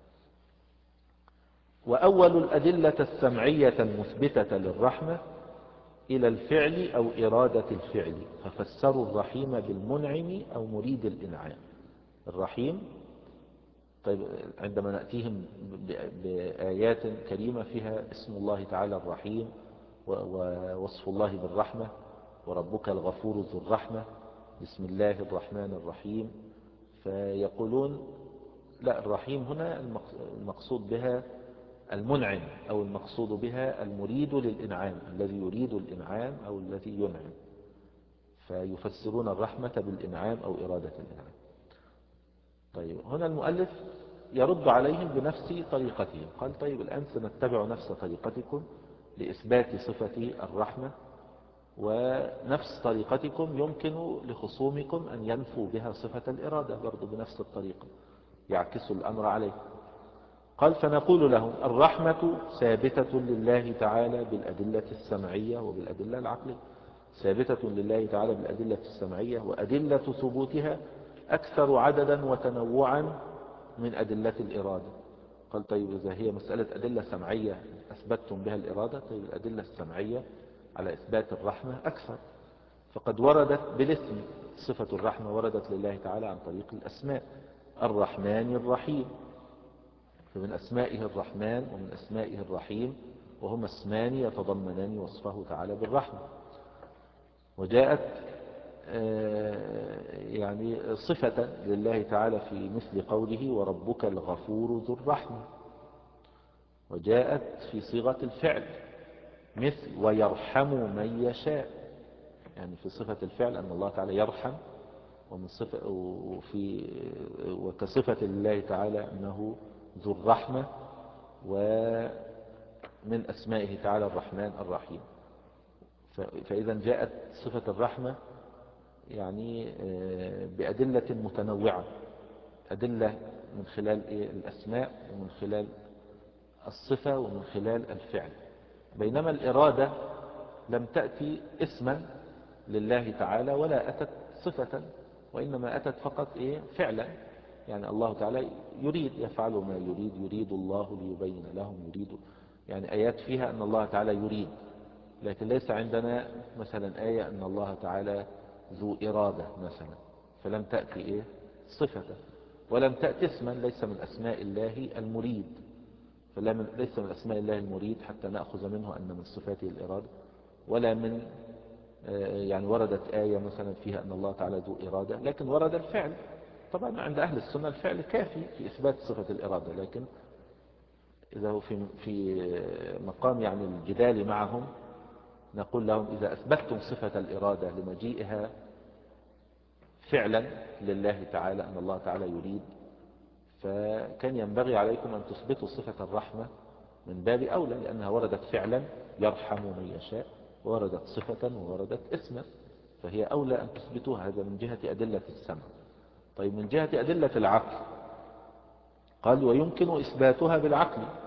S1: وأول الأدلة السمعية المثبتة للرحمة إلى الفعل أو إرادة الفعل، ففسروا الرحيم بالمنعم أو مريد الإنعام. الرحيم، طيب عندما نأتيهم بآيات كريمة فيها اسم الله تعالى الرحيم ووصف الله بالرحمة، وربك الغفور ذو الرحمة، بسم الله الرحمن الرحيم، فيقولون لا، الرحيم هنا المقصود بها المنعم، أو المقصود بها المريد للإنعام، الذي يريد الإنعام أو الذي ينعم، فيفسرون الرحمة بالإنعام أو إرادة الإنعام. طيب هنا المؤلف يرد عليهم بنفس طريقتهم، قال طيب الآن سنتبع نفس طريقتكم لإثبات صفة الرحمة، ونفس طريقتكم يمكن لخصومكم أن ينفوا بها صفة الإرادة برضو بنفس الطريقة، يعكسوا الأمر عليه. قال فنقول لهم الرحمة ثابتة لله تعالى بالأدلة السمعية وبالأدلة العقلية. ثابتة لله تعالى بالأدلة السمعية، وأدلة ثبوتها أكثر عددا وتنوعا من أدلة الإرادة. قال طيب إذا هي مسألة أدلة سمعية أثبتتم بها الإرادة، طيب الأدلة السمعية على إثبات الرحمة أكثر، فقد وردت بالاسم. صفة الرحمة وردت لله تعالى عن طريق الأسماء، الرحمن الرحيم، فمن أسمائه الرحمن ومن أسمائه الرحيم، وهما اسمان يتضمنان وصفه تعالى بالرحمة. وجاءت يعني صفة لله تعالى في مثل قوله وربك الغفور ذو الرحمة، وجاءت في صيغة الفعل مثل ويرحم من يشاء، يعني في صفة الفعل أن الله تعالى يرحم، ومن صفة وفي وكصفة لله تعالى أنه ذو الرحمة، ومن أسمائه تعالى الرحمن الرحيم. فإذا جاءت صفة الرحمة يعني بأدلة متنوعة، أدلة من خلال الأسماء ومن خلال الصفة ومن خلال الفعل. بينما الإرادة لم تأتي اسما لله تعالى ولا أتت صفة، وإنما أتت فقط إيه فعلا، يعني الله تعالى يريد، يفعل ما يريد، يريد الله ليبين لهم، يريد، يعني آيات فيها أن الله تعالى يريد، لكن ليس عندنا مثلا آية أن الله تعالى ذو إرادة مثلا، فلم تأتي إيه صفة، ولم تأتي اسما، ليس من أسماء الله المريد، فليس من أسماء الله المريد حتى نأخذ منه أن من صفاته الإرادة، ولا من يعني وردت آية مثلا فيها أن الله تعالى ذو إرادة، لكن ورد الفعل. طبعا عند أهل السنة الفعل كافي في إثبات صفة الإرادة، لكن إذا هو في في مقام يعني الجدال معهم نقول لهم إذا أثبتتم صفة الإرادة لمجيئها فعلا لله تعالى أن الله تعالى يريد، فكان ينبغي عليكم أن تثبتوا صفة الرحمة من باب أولى، لأنها وردت فعلا يرحم من يشاء، ووردت صفة ووردت اسما، فهي أولى أن تثبتوها. هذا من جهة أدلة السمع. طيب من جهة أدلة العقل قال ويمكن إثباتها بالعقل،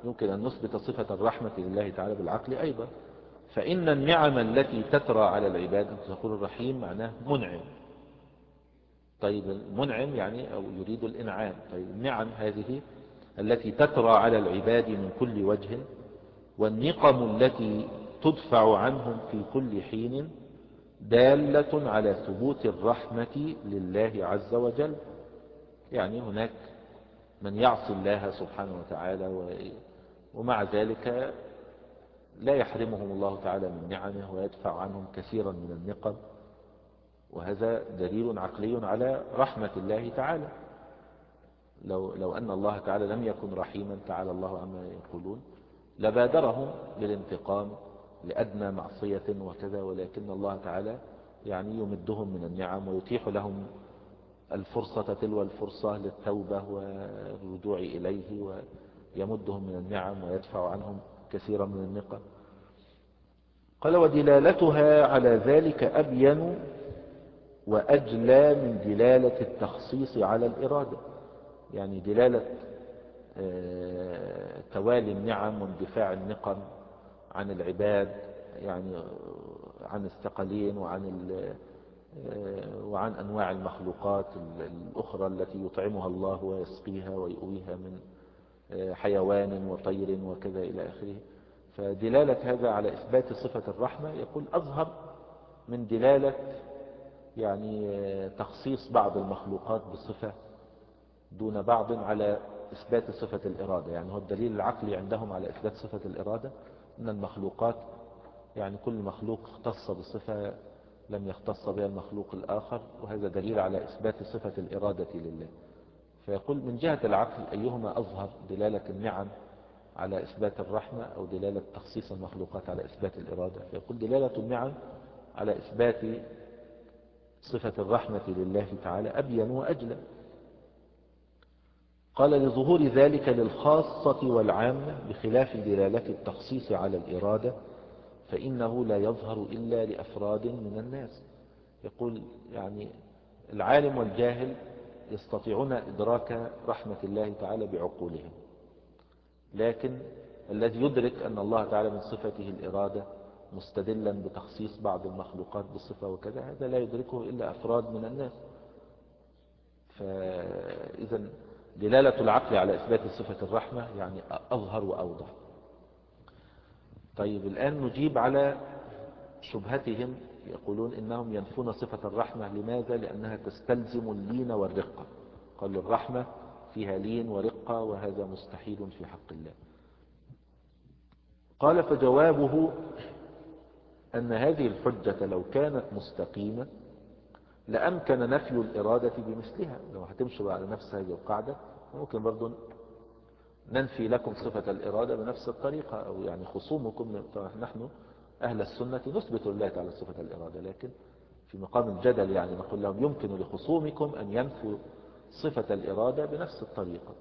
S1: يمكن أن نثبت صفة الرحمة لله تعالى بالعقل أيضا. فإن النعم التي تترى على العباد، أنت تقول الرحيم معناه منعم، طيب المنعم يعني أو يريد الإنعام، طيب النعم هذه التي تترى على العباد من كل وجه، والنقم التي تدفع عنهم في كل حين، دالة على ثبوت الرحمة لله عز وجل. يعني هناك من يعصي الله سبحانه وتعالى ومع ذلك لا يحرمهم الله تعالى من نعمه ويدفع عنهم كثيرا من النقم، وهذا دليل عقلي على رحمة الله تعالى. لو, لو أن الله تعالى لم يكن رحيما تعالى الله عما يقولون لبادرهم بالانتقام لأدنى معصية وكذا، ولكن الله تعالى يعني يمدهم من النعم ويتيح لهم الفرصة تلو الفرصة للتوبة والرجوع إليه، ويمدهم من النعم ويدفع عنهم كثيرا من النقم. قال ودلالتها على ذلك أبين وأجلى من دلالة التخصيص على الإرادة. يعني دلالة توالي النعم واندفاع النقم عن العباد، يعني عن الثقلين وعن وعن أنواع المخلوقات الأخرى التي يطعمها الله ويسقيها ويؤويها من حيوان وطير وكذا إلى آخره. فدلالة هذا على إثبات صفة الرحمة يقول أظهر من دلالة يعني تخصيص بعض المخلوقات بصفة دون بعض على إثبات صفة الإرادة. يعني هو الدليل العقلي عندهم على إثبات صفة الإرادة أن المخلوقات يعني كل مخلوق اختص بصفة لم يختص بها المخلوق الآخر، وهذا دليل على إثبات صفة الإرادة لله. فيقول من جهة العقل أيهما أظهر، دلالة النعم على إثبات الرحمة أو دلالة تخصيص المخلوقات على إثبات الإرادة؟ فيقول دلالة النعم على إثبات صفة الرحمة لله تعالى أبين وأجلى. قال لظهور ذلك للخاصة والعامة بخلاف دلالة التخصيص على الإرادة، فإنه لا يظهر إلا لأفراد من الناس. يقول يعني العالم والجاهل يستطيعون إدراك رحمة الله تعالى بعقولهم، لكن الذي يدرك أن الله تعالى من صفته الإرادة مستدلا بتخصيص بعض المخلوقات بصفة وكذا، هذا لا يدركه إلا أفراد من الناس. فإذا دلالة العقل على إثبات صفة الرحمة يعني أظهر وأوضح. طيب الآن نجيب على شبهتهم، يقولون إنهم ينفون صفة الرحمة. لماذا؟ لأنها تستلزم اللين والرقة. قالوا الرحمة فيها لين ورقة وهذا مستحيل في حق الله. قال فجوابه أن هذه الحجة لو كانت مستقيمة لأمكن نفي الإرادة بمثلها. لو هتمشوا على نفس هذه القاعدة ممكن برضو ننفي لكم صفة الإرادة بنفس الطريقة، أو يعني خصومكم. نحن أهل السنة نثبت لله تعالى صفة الإرادة، لكن في مقام الجدل يعني نقول لهم يمكن لخصومكم أن ينفوا صفة الإرادة بنفس الطريقة.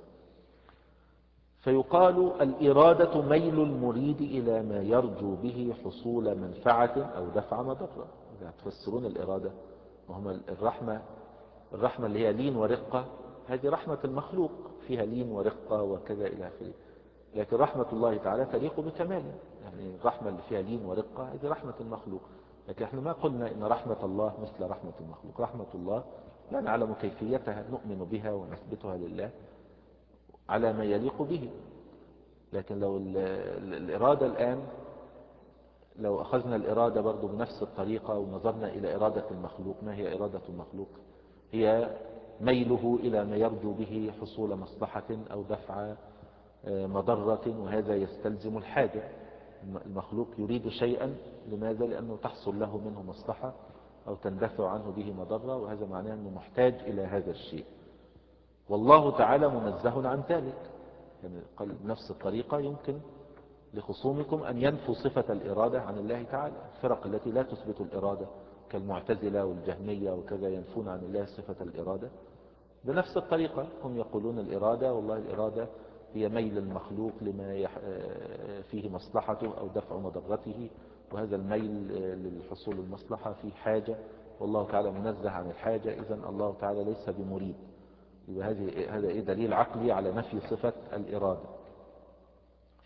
S1: فيقال الإرادة ميل المريد إلى ما يرجو به حصول منفعة أو دفع مضرة. إذا تفسرون الإرادة وهم الرحمة، الرحمة اللي هي لين ورقة، هذه رحمة المخلوق فيها لين ورقة وكذا إلى آخره، لكن رحمة الله تعالى تليق بكماله. يعني الرحمة اللي فيها لين ورقة هذه رحمة المخلوق، لكن احنا ما قلنا إن رحمة الله مثل رحمة المخلوق. رحمة الله لا نعلم كيفيتها، نؤمن بها ونثبتها لله على ما يليق به. لكن لو الإرادة الآن، لو أخذنا الإرادة برضو بنفس الطريقة ونظرنا إلى إرادة المخلوق، ما هي إرادة المخلوق؟ هي ميله إلى ما يرجو به حصول مصلحة أو دفع مضرة، وهذا يستلزم الحاجة. المخلوق يريد شيئا، لماذا؟ لأنه تحصل له منه مصلحة أو تندفع عنه به مضرة، وهذا معناه أنه محتاج إلى هذا الشيء، والله تعالى منزه عن ذلك. يعني قال بنفس الطريقة يمكن لخصومكم أن ينفوا صفة الإرادة عن الله تعالى. الفرق التي لا تثبت الإرادة كالمعتزلة والجهمية وكذا ينفون عن الله صفة الإرادة بنفس الطريقة. هم يقولون الإرادة، والله الإرادة هي ميل المخلوق لما فيه مصلحته أو دفع مضرته، وهذا الميل للحصول المصلحة فيه حاجة، والله تعالى منزه عن الحاجة، إذن الله تعالى ليس بمريد. هذا إيه دليل عقلي على نفي صفة الإرادة.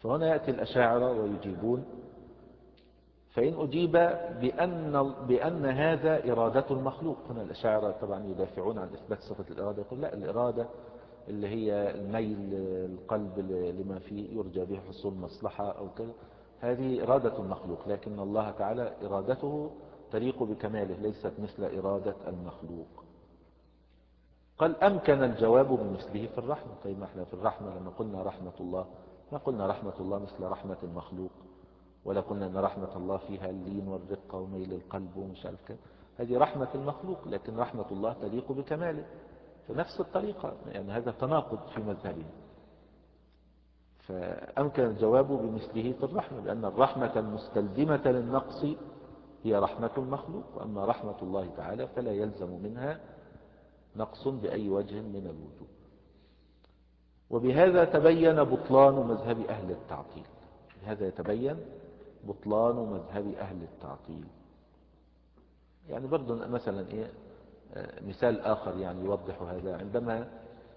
S1: فهنا يأتي الأشاعرة ويجيبون، فإن أجيب بأن, بأن هذا إرادة المخلوق، هنا الأشاعرة طبعا يدافعون عن إثبات صفة الإرادة، يقول لا، الإرادة اللي هي الميل القلب لما فيه يرجى به حصول مصلحة أو كذا، هذه إرادة المخلوق، لكن الله تعالى إرادته تليق بكماله، ليست مثل إرادة المخلوق. قال أمكن الجواب بمثله في الرحمة. طيب ما احنا في الرحمة لما قلنا رحمة الله ما قلنا رحمة الله مثل رحمة المخلوق، ولا قلنا أن رحمة الله فيها اللين والرقة وميل القلب ومش عارف كده، هذه رحمة المخلوق، لكن رحمة الله تليق بكماله فنفس الطريقة، يعني هذا تناقض في مذهبه. فأمكن الجواب بمثله في الرحمة، لأن الرحمة المستلزمة للنقص هي رحمة المخلوق، وأما رحمة الله تعالى فلا يلزم منها نقص بأي وجه من الوجوه. وبهذا تبين بطلان مذهب أهل التعطيل، بهذا يتبين بطلان مذهب أهل التعطيل. يعني برضو مثلا إيه مثال آخر يعني يوضح هذا، عندما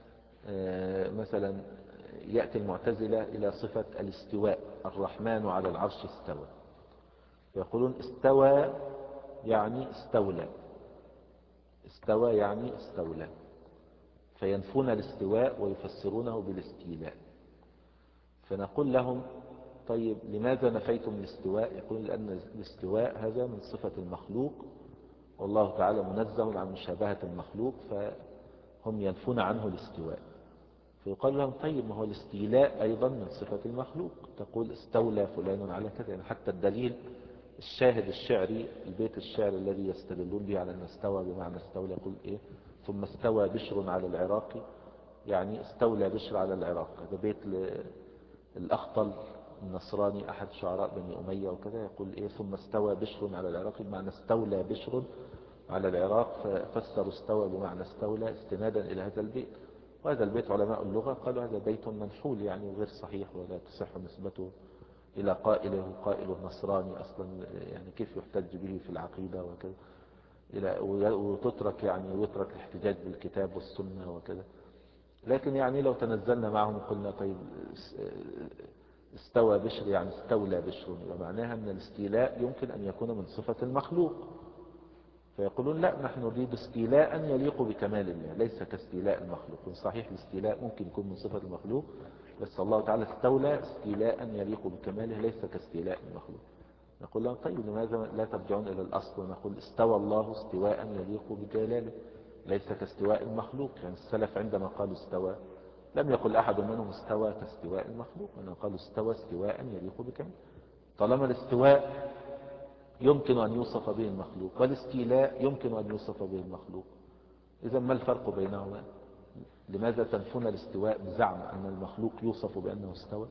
S1: مثلا يأتي المعتزلة إلى صفة الاستواء، الرحمن على العرش استوى، يقولون استوى يعني استولى، استوى يعني استولى، فينفون الاستواء ويفسرونه بالاستيلاء. فنقول لهم طيب لماذا نفيتم الاستواء؟ يقول لأن الاستواء هذا من صفة المخلوق، والله تعالى منزه عن مشابهة المخلوق، فهم ينفون عنه الاستواء. فيقال لهم طيب ما هو الاستيلاء أيضا من صفة المخلوق، تقول استولى فلان على كذا، يعني حتى الدليل الشاهد الشعري، البيت الشعر الذي يستدلون به على أن استوى بمعنى استولى، يقول إيه ثم استوى بشر على العراق، يعني استولى بشر على العراق. هذا بيت الأخطل النصراني أحد شعراء بني أمية وكذا، يقول إيه ثم استوى بشر على العراق بمعنى استولى بشر على العراق، ففسروا استوى بمعنى استولى استنادا إلى هذا البيت. وهذا البيت علماء اللغة قالوا هذا بيت منحول يعني غير صحيح ولا تصح نسبته إلى قائله، قائله نصراني أصلا، يعني كيف يحتج به في العقيدة وكذا، إلى وتترك يعني ويترك الاحتجاج بالكتاب والسنة وكذا. لكن يعني لو تنزلنا معهم قلنا طيب استوى بشر يعني استولى بشر، ومعناها أن الاستيلاء يمكن أن يكون من صفة المخلوق، فيقولون لا نحن نريد استيلاء يليق بكمال الله ليس كاستيلاء المخلوق. صحيح الاستيلاء ممكن يكون من صفة المخلوق، بس الله تعالى استولى استيلاء يليق بكماله ليس كاستيلاء المخلوق. نقول لهم طيب لماذا لا ترجعون إلى الأصل ونقول استوى الله استواء يليق بجلاله ليس كاستواء المخلوق؟ يعني السلف عندما قالوا استوى لم يقل أحد منهم استوى كاستواء المخلوق، وإنما قالوا استوى استواء يليق بكماله. طالما الاستواء يمكن أن يوصف به المخلوق والاستيلاء يمكن أن يوصف به المخلوق، إذا ما الفرق بينهما؟ لماذا تنفون الاستواء بزعم أن المخلوق يوصف بأنه استوى،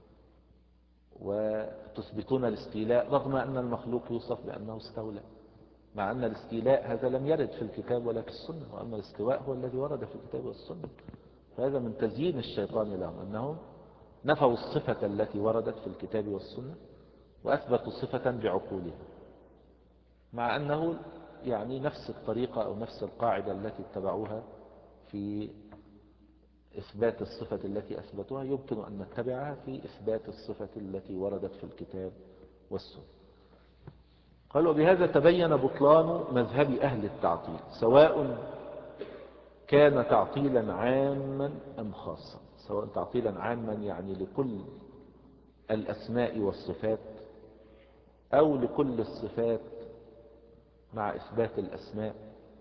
S1: وتثبتون الاستيلاء رغم أن المخلوق يوصف بأنه استولى، مع أن الاستيلاء هذا لم يرد في الكتاب ولا في السنة، وأما الاستواء هو الذي ورد في الكتاب والسنة. فهذا من تزيين الشيطان لهم، أنهم نفوا الصفة التي وردت في الكتاب والسنة وأثبتوا صفة بعقولهم، مع أنه يعني نفس الطريقة أو نفس القاعدة التي اتبعوها في إثبات الصفة التي أثبتوها يمكن أن نتبعها في إثبات الصفة التي وردت في الكتاب والسنة. قالوا بهذا تبين بطلان مذهب أهل التعطيل، سواء كان تعطيلا عاما أم خاصا، سواء تعطيلا عاما يعني لكل الأسماء والصفات، أو لكل الصفات مع إثبات الأسماء،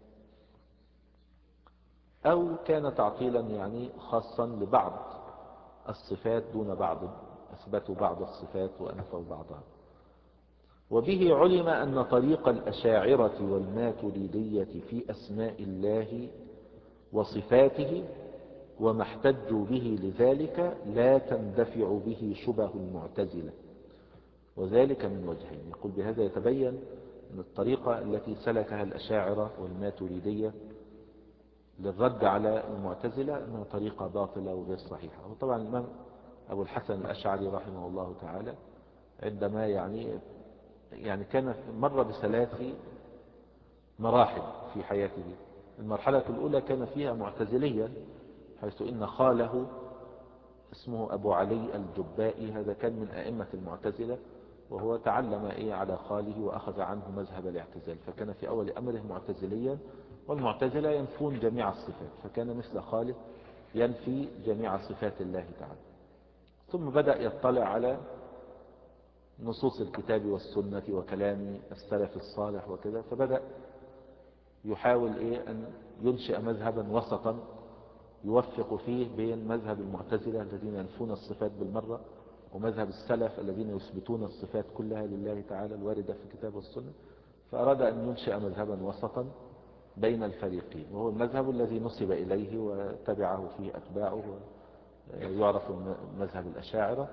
S1: أو كان تعطيلا يعني خاصا لبعض الصفات دون بعض، أثبتوا بعض الصفات وأنفوا بعضها. وبه علم أن طريق الأشاعرة والماتريدية في أسماء الله وصفاته وما احتجوا به لذلك لا تندفع به شبه المعتزلة، وذلك من وجهين. يقول بهذا يتبين أن الطريقة التي سلكها الأشاعرة والماتريدية للرد على المعتزلة أنها طريقة باطلة وغير صحيحة. وطبعا الإمام أبو الحسن الأشعري رحمه الله تعالى عندما يعني يعني كان مر بثلاث مراحل في حياته. المرحلة الأولى كان فيها معتزليا، حيث إن خاله اسمه أبو علي الجبائي، هذا كان من أئمة المعتزلة، وهو تعلم إيه على خاله وأخذ عنه مذهب الاعتزال، فكان في أول أمره معتزليا، والمعتزلة ينفون جميع الصفات، فكان مثل خاله ينفي جميع صفات الله تعالى. ثم بدأ يطلع على نصوص الكتاب والسنة وكلام السلف الصالح وكذا، فبدأ يحاول إيه أن ينشئ مذهبا وسطا يوفق فيه بين مذهب المعتزلة الذين ينفون الصفات بالمرة، ومذهب السلف الذين يثبتون الصفات كلها لله تعالى الواردة في الكتاب والسنة. فأراد أن ينشئ مذهبا وسطا بين الفريقين، وهو المذهب الذي نسب إليه وتبعه فيه أتباعه، يعرف مذهب الأشاعرة.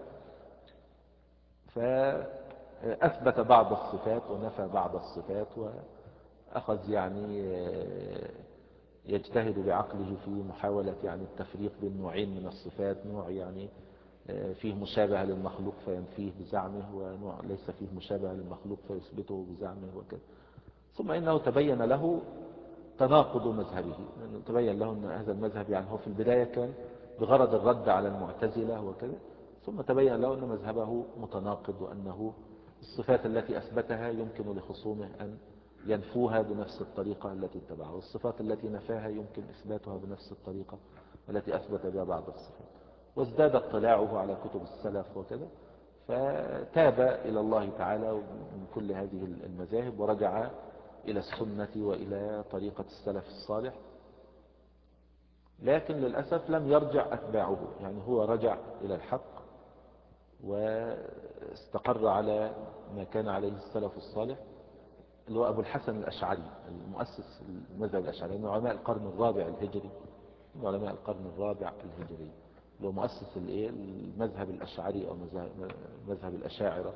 S1: فأثبت بعض الصفات ونفى بعض الصفات، وأخذ يعني يجتهد بعقله في محاولة يعني التفريق بين نوعين من الصفات، نوع يعني فيه مشابهة للمخلوق فينفيه بزعمه، ونوع ليس فيه مشابهة للمخلوق فيثبته بزعمه وكذا. ثم إنه تبين له تناقض مذهبه، لأنه تبين له أن هذا المذهب يعني هو في البداية كان بغرض الرد على المعتزلة وكذا، ثم تبين له أن مذهبه متناقض، وأنه الصفات التي أثبتها يمكن لخصومه أن ينفوها بنفس الطريقة التي اتبعها، والصفات التي نفاها يمكن إثباتها بنفس الطريقة التي أثبت بها بعض الصفات. وازداد اطلاعه على كتب السلف وكذا، فتاب إلى الله تعالى من كل هذه المذاهب، ورجع إلى السنة وإلى طريقة السلف الصالح. لكن للأسف لم يرجع أتباعه، يعني هو رجع إلى الحق واستقر على ما كان عليه السلف الصالح، اللي هو أبو الحسن الأشعري المؤسس المذهب الأشعري من علماء القرن الرابع الهجري، من علماء القرن الرابع الهجري، اللي هو مؤسس المذهب الأشعري أو مذهب الأشاعرة.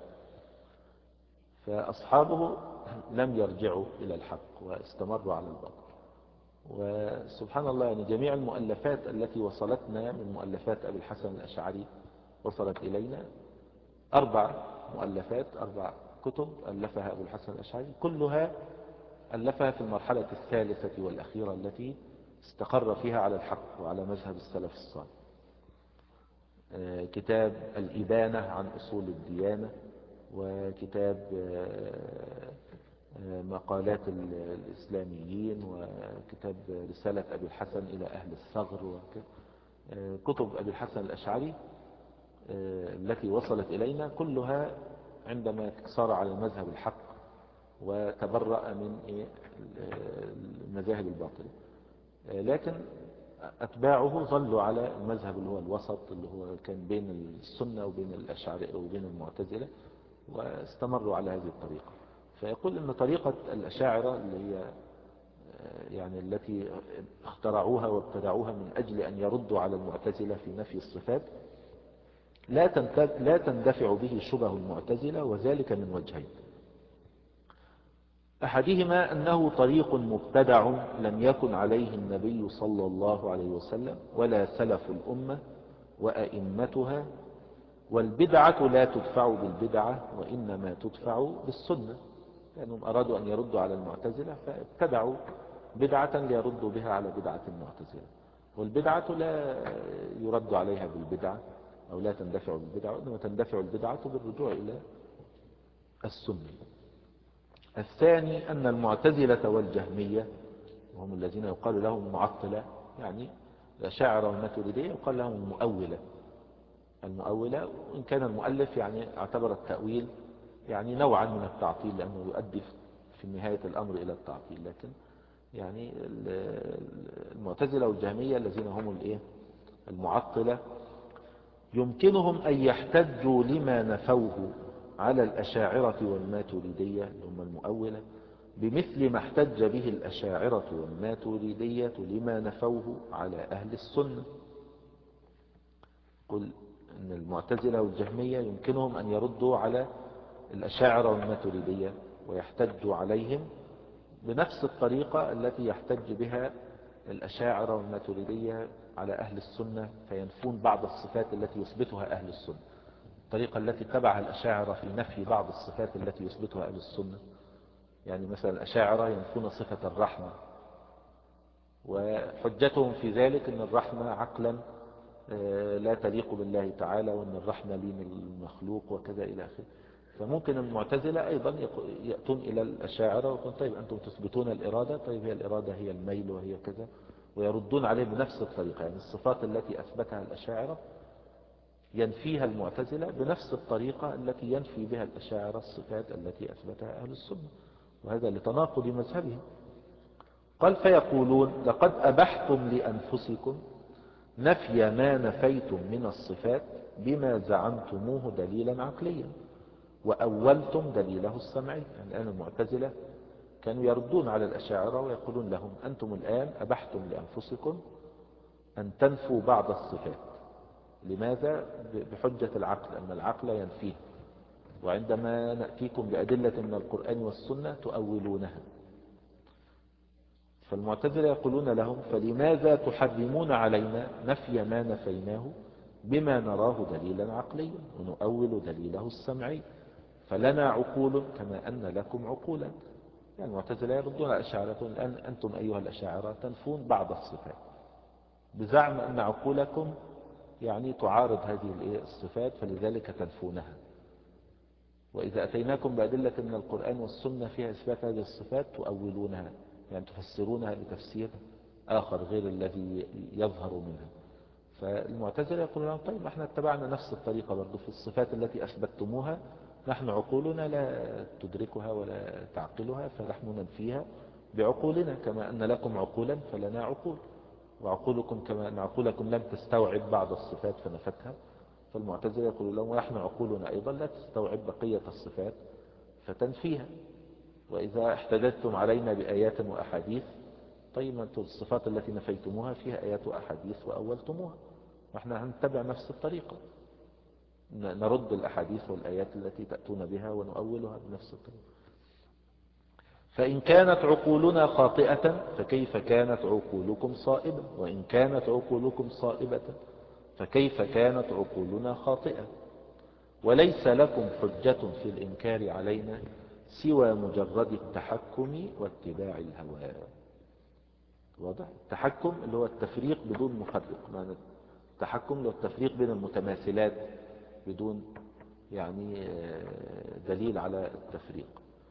S1: فأصحابه لم يرجعوا إلى الحق واستمروا على الباطل. وسبحان الله، يعني جميع المؤلفات التي وصلتنا من مؤلفات أبي الحسن الأشعري وصلت إلينا أربع مؤلفات، أربع كتب ألفها أبو الحسن الأشعري، كلها ألفها في المرحلة الثالثة والأخيرة التي استقر فيها على الحق وعلى مذهب السلف الصالح. كتاب الإبانة عن أصول الديانة، وكتاب مقالات الإسلاميين، وكتاب رسالة أبي الحسن إلى أهل الثغر، كتب أبي الحسن الأشعري التي وصلت إلينا كلها عندما صار على المذهب الحق وتبرأ من المذاهب الباطلة. لكن أتباعه ظلوا على المذهب اللي هو الوسط، اللي هو كان بين السنة وبين الأشاعرة وبين المعتزلة، واستمروا على هذه الطريقة. فيقول أن طريقة الأشاعرة اللي هي يعني التي اخترعوها وابتدعوها من أجل أن يردوا على المعتزلة في نفي الصفات لا لا تندفع به شبه المعتزلة، وذلك من وجهين: أحدهما أنه طريق مبتدع لم يكن عليه النبي صلى الله عليه وسلم ولا سلف الأمة وأئمتها، والبدعة لا تدفع بالبدعة وإنما تدفع بالسنة. لأنهم أرادوا أن يردوا على المعتزلة فابتدعوا بدعة ليردوا بها على بدعة المعتزلة، والبدعة لا يرد عليها بالبدعة أو لا تندفع بالبدعة، وإنما تندفع البدعة بالرجوع إلى السنة. الثاني أن المعتزلة والجهمية، وهم الذين يقال لهم معطلة، يعني الأشاعرة والماتريدية يقال لهم المؤولة. المؤولة، وإن كان المؤلف يعني اعتبر التأويل يعني نوعا من التعطيل، لأنه يؤدي في نهاية الأمر إلى التعطيل، لكن يعني المعتزلة والجهمية الذين هم الايه المعطلة يمكنهم أن يحتجوا لما نفوه على الأشاعرة والماتريدية اللي هم المؤولة بمثل ما احتج به الأشاعرة والماتريدية لما نفوه على أهل السنة. قل أن المعتزلة والجهمية يمكنهم أن يردوا على الأشاعرة والماتريدية ويحتجوا عليهم بنفس الطريقة التي يحتج بها الأشاعرة والماتريدية على أهل السنة فينفون بعض الصفات التي يثبتها أهل السنة، الطريقة التي اتبعها الأشاعرة في نفي بعض الصفات التي يثبتها أهل السنة. يعني مثلا الأشاعرة ينفون صفة الرحمة، وحجتهم في ذلك أن الرحمة عقلا لا تليق بالله تعالى، وأن الرحمة لي من المخلوق وكذا إلى آخره. فممكن المعتزلة أيضا يأتون إلى الأشاعرة ويقولون طيب أنتم تثبتون الإرادة، طيب هي الإرادة هي الميل وهي كذا، ويردون عليه بنفس الطريقة. يعني الصفات التي أثبتها الأشاعرة ينفيها المعتزلة بنفس الطريقة التي ينفي بها الأشاعرة الصفات التي أثبتها أهل السنة، وهذا لتناقض مذهبهم. قال فيقولون لقد أبحتم لأنفسكم نفي ما نفيتم من الصفات بما زعمتموه دليلا عقليا وأولتم دليله السمعي. يعني الآن المعتزلة كانوا يردون على الأشاعرة ويقولون لهم أنتم الآن أبحتم لأنفسكم أن تنفوا بعض الصفات. لماذا؟ بحجة العقل، أن العقل ينفيه، وعندما نأتيكم بأدلة من القرآن والسنة تؤولونها. فالمعتزلة يقولون لهم فلماذا تحرمون علينا نفي ما نفيناه بما نراه دليلا عقليا ونؤول دليله السمعي، فلنا عقول كما أن لكم عقولا. يعني المعتزلة يردون على الأشاعرة الآن أنتم أيها الأشاعرة تنفون بعض الصفات بزعم أن عقولكم يعني تعارض هذه الصفات فلذلك تنفونها، وإذا أتيناكم بأدلة من القرآن والسنة فيها إثبات هذه الصفات تؤولونها، يعني تفسرونها بتفسير آخر غير الذي يظهر منها. فالمعتزلة يقولون لهم طيب احنا اتبعنا نفس الطريقة برضو في الصفات التي أثبتتموها، نحن عقولنا لا تدركها ولا تعقلها فنحن ننفيها بعقولنا كما أن لكم عقولا فلنا عقول، وعقولكم كما أن عقولكم لم تستوعب بعض الصفات فنفتها. فالمعتزلة يقولون لهم ونحن عقولنا أيضا لا تستوعب بقية الصفات فتنفيها، وإذا احتججتم علينا بآيات وأحاديث طيب أنتم الصفات التي نفيتموها فيها آيات وأحاديث وأولتموها، ونحن هنتبع نفس الطريقة، نرد الأحاديث والآيات التي تأتون بها ونؤولها بنفس الطريقة. فإن كانت عقولنا خاطئة فكيف كانت عقولكم صائبة، وإن كانت عقولكم صائبة فكيف كانت عقولنا خاطئة، وليس لكم حجة في الإنكار علينا سوى مجرد التحكم واتباع الهوى. واضح؟ التحكم اللي هو التفريق بدون مفرق، معنى التحكم اللي هو التفريق بين المتماثلات بدون يعني دليل على التفريق.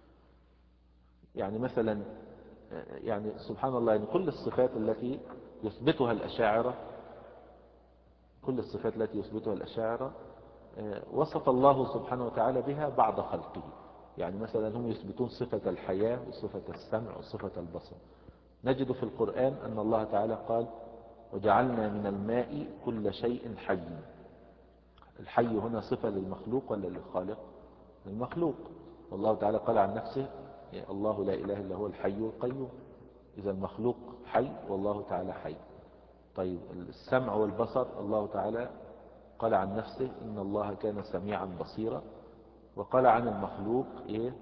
S1: يعني مثلا يعني سبحان الله، يعني كل الصفات التي يثبتها الأشاعرة كل الصفات التي يثبتها الأشاعرة وصف الله سبحانه وتعالى بها بعض خلقه. يعني مثلا هم يثبتون صفة الحياة وصفة السمع وصفة البصر. نجد في القرآن أن الله تعالى قال وجعلنا من الماء كل شيء حي. الحي هنا صفة للمخلوق ولا للخالق؟ للمخلوق. والله تعالى قال عن نفسه الله لا إله إلا هو الحي القيوم. إذا المخلوق حي والله تعالى حي. طيب السمع والبصر الله تعالى قال عن نفسه إن الله كان سميعا بصيرا، وقال عن المخلوق إيه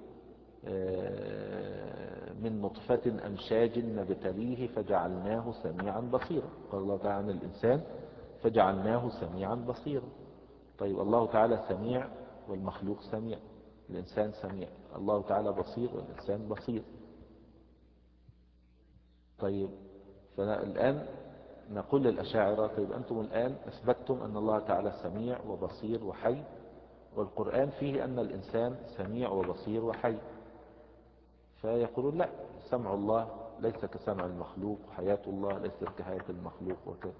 S1: آه من نطفة أمشاج نبتليه فجعلناه سميعا بصيرا. قال الله تعالى عن الإنسان فجعلناه سميعا بصيرا. طيب الله تعالى سميع والمخلوق سميع، الإنسان سميع، الله تعالى بصير والإنسان بصير. طيب فالآن نقول للأشاعرة طيب أنتم الآن أثبتتم أن الله تعالى سميع وبصير وحي، والقرآن فيه أن الإنسان سميع وبصير وحي. فيقولون لا، سمع الله ليس كسمع المخلوق، وحياة الله ليست كحياة المخلوق وكذا.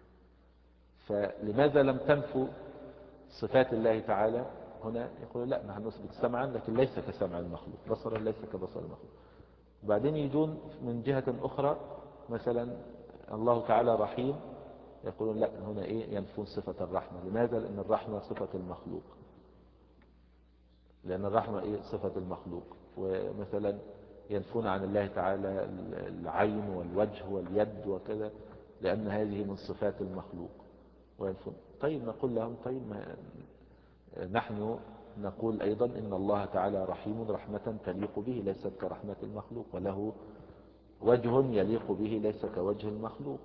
S1: فلماذا لم تنفوا صفات الله تعالى هنا؟ يقولون لا، نحن نثبت سمعا لكن ليس كسمع المخلوق، بصرا ليس كبصر المخلوق. وبعدين يجون من جهة أخرى مثلا الله تعالى رحيم، يقولون لا، هنا إيه ينفون صفة الرحمة. لماذا؟ لأن الرحمة صفة المخلوق، لأن الرحمة إيه صفة المخلوق. ومثلا ينفون عن الله تعالى العين والوجه واليد وكذا لأن هذه من صفات المخلوق وينفون. طيب نقول لهم طيب ما نحن نقول أيضا إن الله تعالى رحيم رحمة تليق به ليست كرحمة المخلوق، وله وجه يليق به ليس كوجه المخلوق،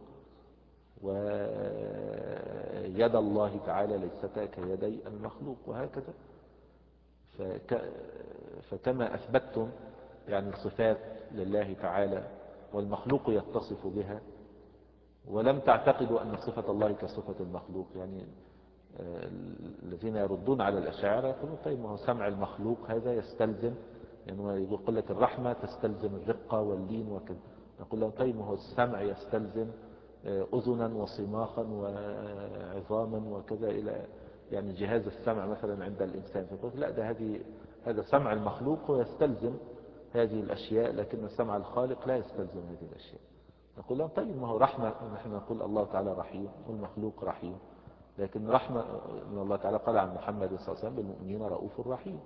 S1: ويد الله تعالى ليستا كيدي المخلوق، وهكذا. فك فكما أثبتتم يعني صفات لله تعالى والمخلوق يتصف بها، ولم تعتقدوا أن صفة الله كصفة المخلوق. يعني الذين يردون على الأشاعرة يقولون طيب ما هو سمع المخلوق هذا يستلزم، يعني يقول لك الرحمة تستلزم الرقة واللين وكذا، نقول لهم طيب ما هو السمع يستلزم أذنا وصماخا وعظاما وكذا إلى يعني جهاز السمع مثلا عند الإنسان، فيقول لا ده هذه هذا سمع المخلوق ويستلزم هذه الأشياء، لكن سمع الخالق لا يستلزم هذه الأشياء. نقول لهم طيب ما هو رحمة، نحن نقول الله تعالى رحيم والمخلوق رحيم، لكن رحمة ان الله تعالى قال عن محمد صلى الله عليه وسلم بالمؤمنين رؤوف رحيم.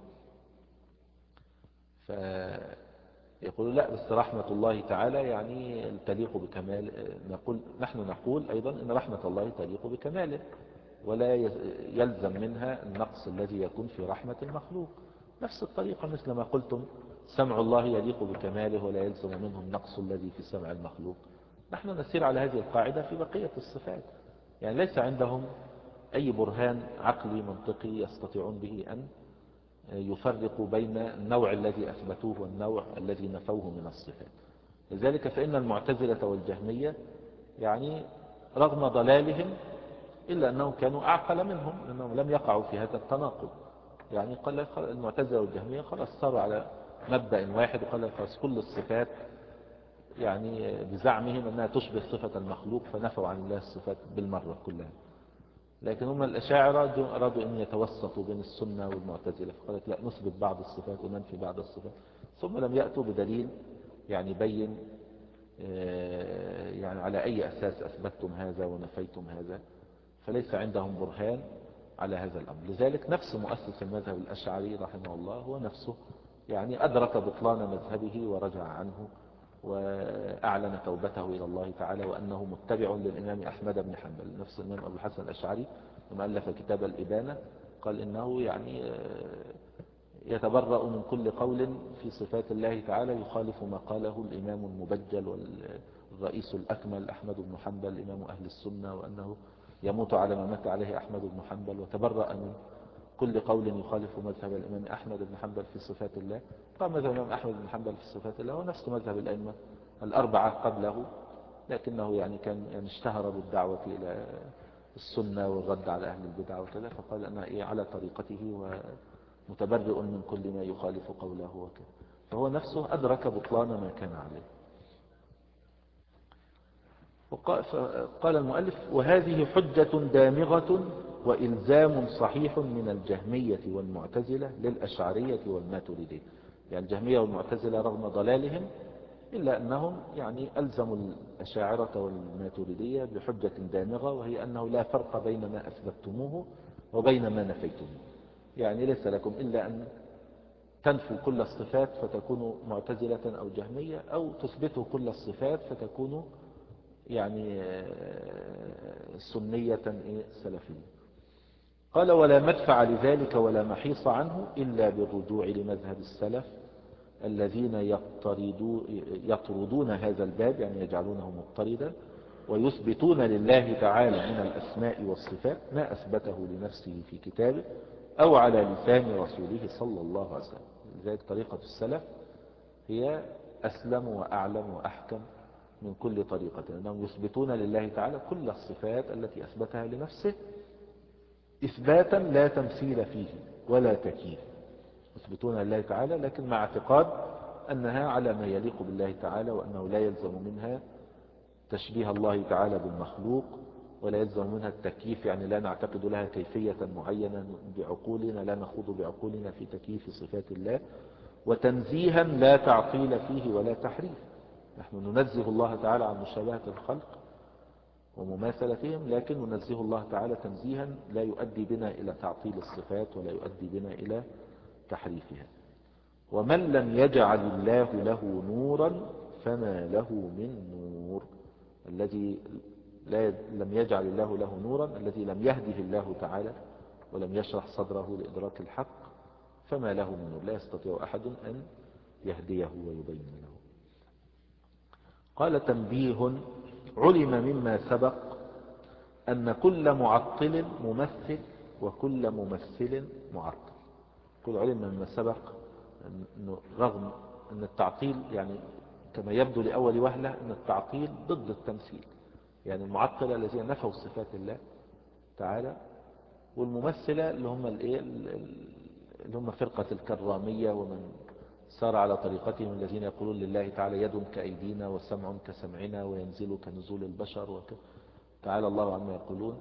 S1: فيقول لا بس رحمة الله تعالى يعني تليق بكمال، نقول نحن نقول أيضا إن رحمة الله تليق بكماله، ولا يلزم منها النقص الذي يكون في رحمة المخلوق. نفس الطريقة مثل ما قلتم سمع الله يليق بكماله ولا يلزم منه النقص الذي في سمع المخلوق، نحن نسير على هذه القاعدة في بقية الصفات. يعني ليس عندهم أي برهان عقلي منطقي يستطيعون به أن يفرقوا بين النوع الذي أثبتوه والنوع الذي نفوه من الصفات. لذلك فإن المعتزلة والجهمية يعني رغم ضلالهم إلا أنهم كانوا أعقل منهم، لأنهم لم يقعوا في هذا التناقض. يعني قال المعتزلة والجهمية خلاص صاروا على مبدأ واحد، وقال خلاص كل الصفات يعني بزعمهم أنها تشبه صفة المخلوق، فنفوا عن الله الصفات بالمرة كلها. لكن هم الأشاعرة أرادوا أن يتوسطوا بين السنة والمعتزلة، فقالت لا نثبت بعض الصفات وننفي بعض الصفات، ثم لم يأتوا بدليل يعني بين يعني على أي أساس أثبتتم هذا ونفيتم هذا، فليس عندهم برهان على هذا الأمر. لذلك نفس مؤسس المذهب الأشعري رحمه الله هو نفسه يعني أدرك بطلان مذهبه ورجع عنه وأعلن توبته إلى الله تعالى، وأنه متبع للإمام أحمد بن حنبل. نفس الإمام أبو الحسن الأشعري لما ألف كتاب الإبانة قال إنه يعني يتبرأ من كل قول في صفات الله تعالى يخالف ما قاله الإمام المبجل والرئيس الأكمل أحمد بن حنبل إمام أهل السنة، وأنه يموت على ما مات عليه أحمد بن حنبل، وتبرأ من كل قول يخالف مذهب الإمام أحمد بن حنبل في صفات الله. قام مذهب الإمام أحمد بن حنبل في صفات الله ونفس مذهب الأئمة الأربعة قبله، لكنه يعني كان يعني اشتهر بالدعوة إلى السنة والرد على أهل البدع وكذا، فقال أنا إيه على طريقته ومتبرئ من كل ما يخالف قوله وكذا، فهو نفسه أدرك بطلان ما كان عليه. قال المؤلف وهذه حجة دامغة وإلزام صحيح من الجهمية والمعتزلة للأشعرية والماتريدية. يعني الجهمية والمعتزلة رغم ضلالهم إلا أنهم يعني ألزموا الأشاعرة والماتريدية بحجة دامغة، وهي أنه لا فرق بين ما أثبتموه وبين ما نفيتموه. يعني ليس لكم إلا أن تنفوا كل الصفات فتكونوا معتزلة أو جهمية، أو تثبتوا كل الصفات فتكونوا يعني سنية سلفية. قال ولا مدفع لذلك ولا محيص عنه إلا بالرجوع لمذهب السلف الذين يطردون هذا الباب، يعني يجعلونه مضطردا، ويثبتون لله تعالى من الأسماء والصفات ما أثبته لنفسه في كتابه أو على لسان رسوله صلى الله عليه وسلم. لذلك طريقة السلف هي أسلم وأعلم وأحكم من كل طريقة، لأنهم يثبتون لله تعالى كل الصفات التي أثبتها لنفسه إثباتا لا تمثيل فيه ولا تكييف. يثبتون لله تعالى لكن مع اعتقاد أنها على ما يليق بالله تعالى، وأنه لا يلزم منها تشبيه الله تعالى بالمخلوق، ولا يلزم منها التكييف، يعني لا نعتقد لها كيفية معينة بعقولنا، لا نخوض بعقولنا في تكييف صفات الله، وتنزيها لا تعطيل فيه ولا تحريف. نحن ننزه الله تعالى عن مشابهة الخلق ومماثلتهم، لكن ننزه الله تعالى تنزيها لا يؤدي بنا إلى تعطيل الصفات ولا يؤدي بنا إلى تحريفها. ومن لم يجعل الله له نورا فما له من نور. الذي لا لم يجعل الله له نورا، الذي لم يهده الله تعالى ولم يشرح صدره لإدراك الحق، فما له من نور، لا يستطيع أحد أن يهديه ويبين له. قال تنبيه علم مما سبق أن كل معطل ممثل وكل ممثل معطل. كل علم مما سبق أنه رغم أن التعطيل يعني كما يبدو لأول وهلة أن التعطيل ضد التمثيل، يعني المعطلة الذين نفوا صفات الله تعالى، والممثلة اللي هم الايه اللي هم فرقة الكرامية ومن سار على طريقتهم الذين يقولون لله تعالى يد كأيدينا وسمع كسمعنا وينزل كنزول البشر وكذا، تعالى الله عما يقولون.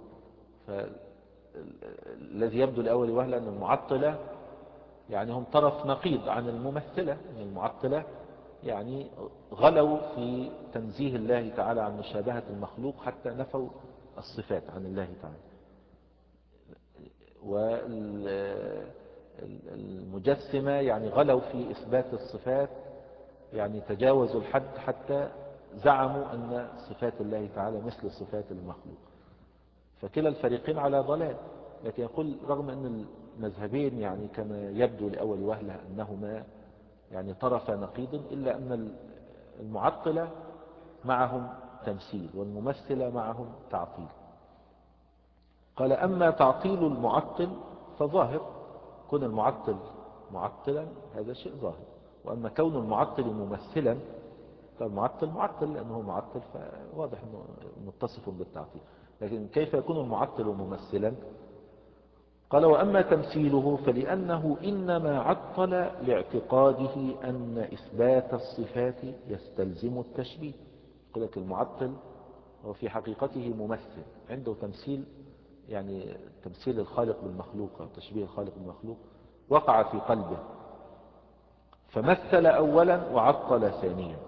S1: فالذي يبدو لأول وهلة أن المعطلة يعني هم طرف نقيض عن الممثلة، أن المعطلة يعني غلوا في تنزيه الله تعالى عن مشابهة المخلوق حتى نفوا الصفات عن الله تعالى. والمجسمة يعني غلوا في إثبات الصفات، يعني تجاوزوا الحد حتى زعموا أن صفات الله تعالى مثل صفات المخلوق. فكلا الفريقين على ضلال. لكن يقول رغم أن المذهبين يعني كما يبدو لأول وهلة أنهما يعني طرف نقيض، إلا أن المعطلة معهم تمثيل والممثلة معهم تعطيل. قال أما تعطيل المعطل فظاهر، كون المعطل معطلا هذا شيء ظاهر، وأما كون المعطل ممثلا فالمعطل معطل لأنه معطل فواضح أنه متصف بالتعطيل. لكن كيف يكون المعطل ممثلا؟ قال وأما تمثيله فلأنه إنما عطل لاعتقاده أن إثبات الصفات يستلزم التشبيه. يقول لك المعطل هو في حقيقته ممثل، عنده تمثيل، يعني تمثيل الخالق بالمخلوق أو تشبيه الخالق بالمخلوق وقع في قلبه، فمثل أولا وعطل ثانيا،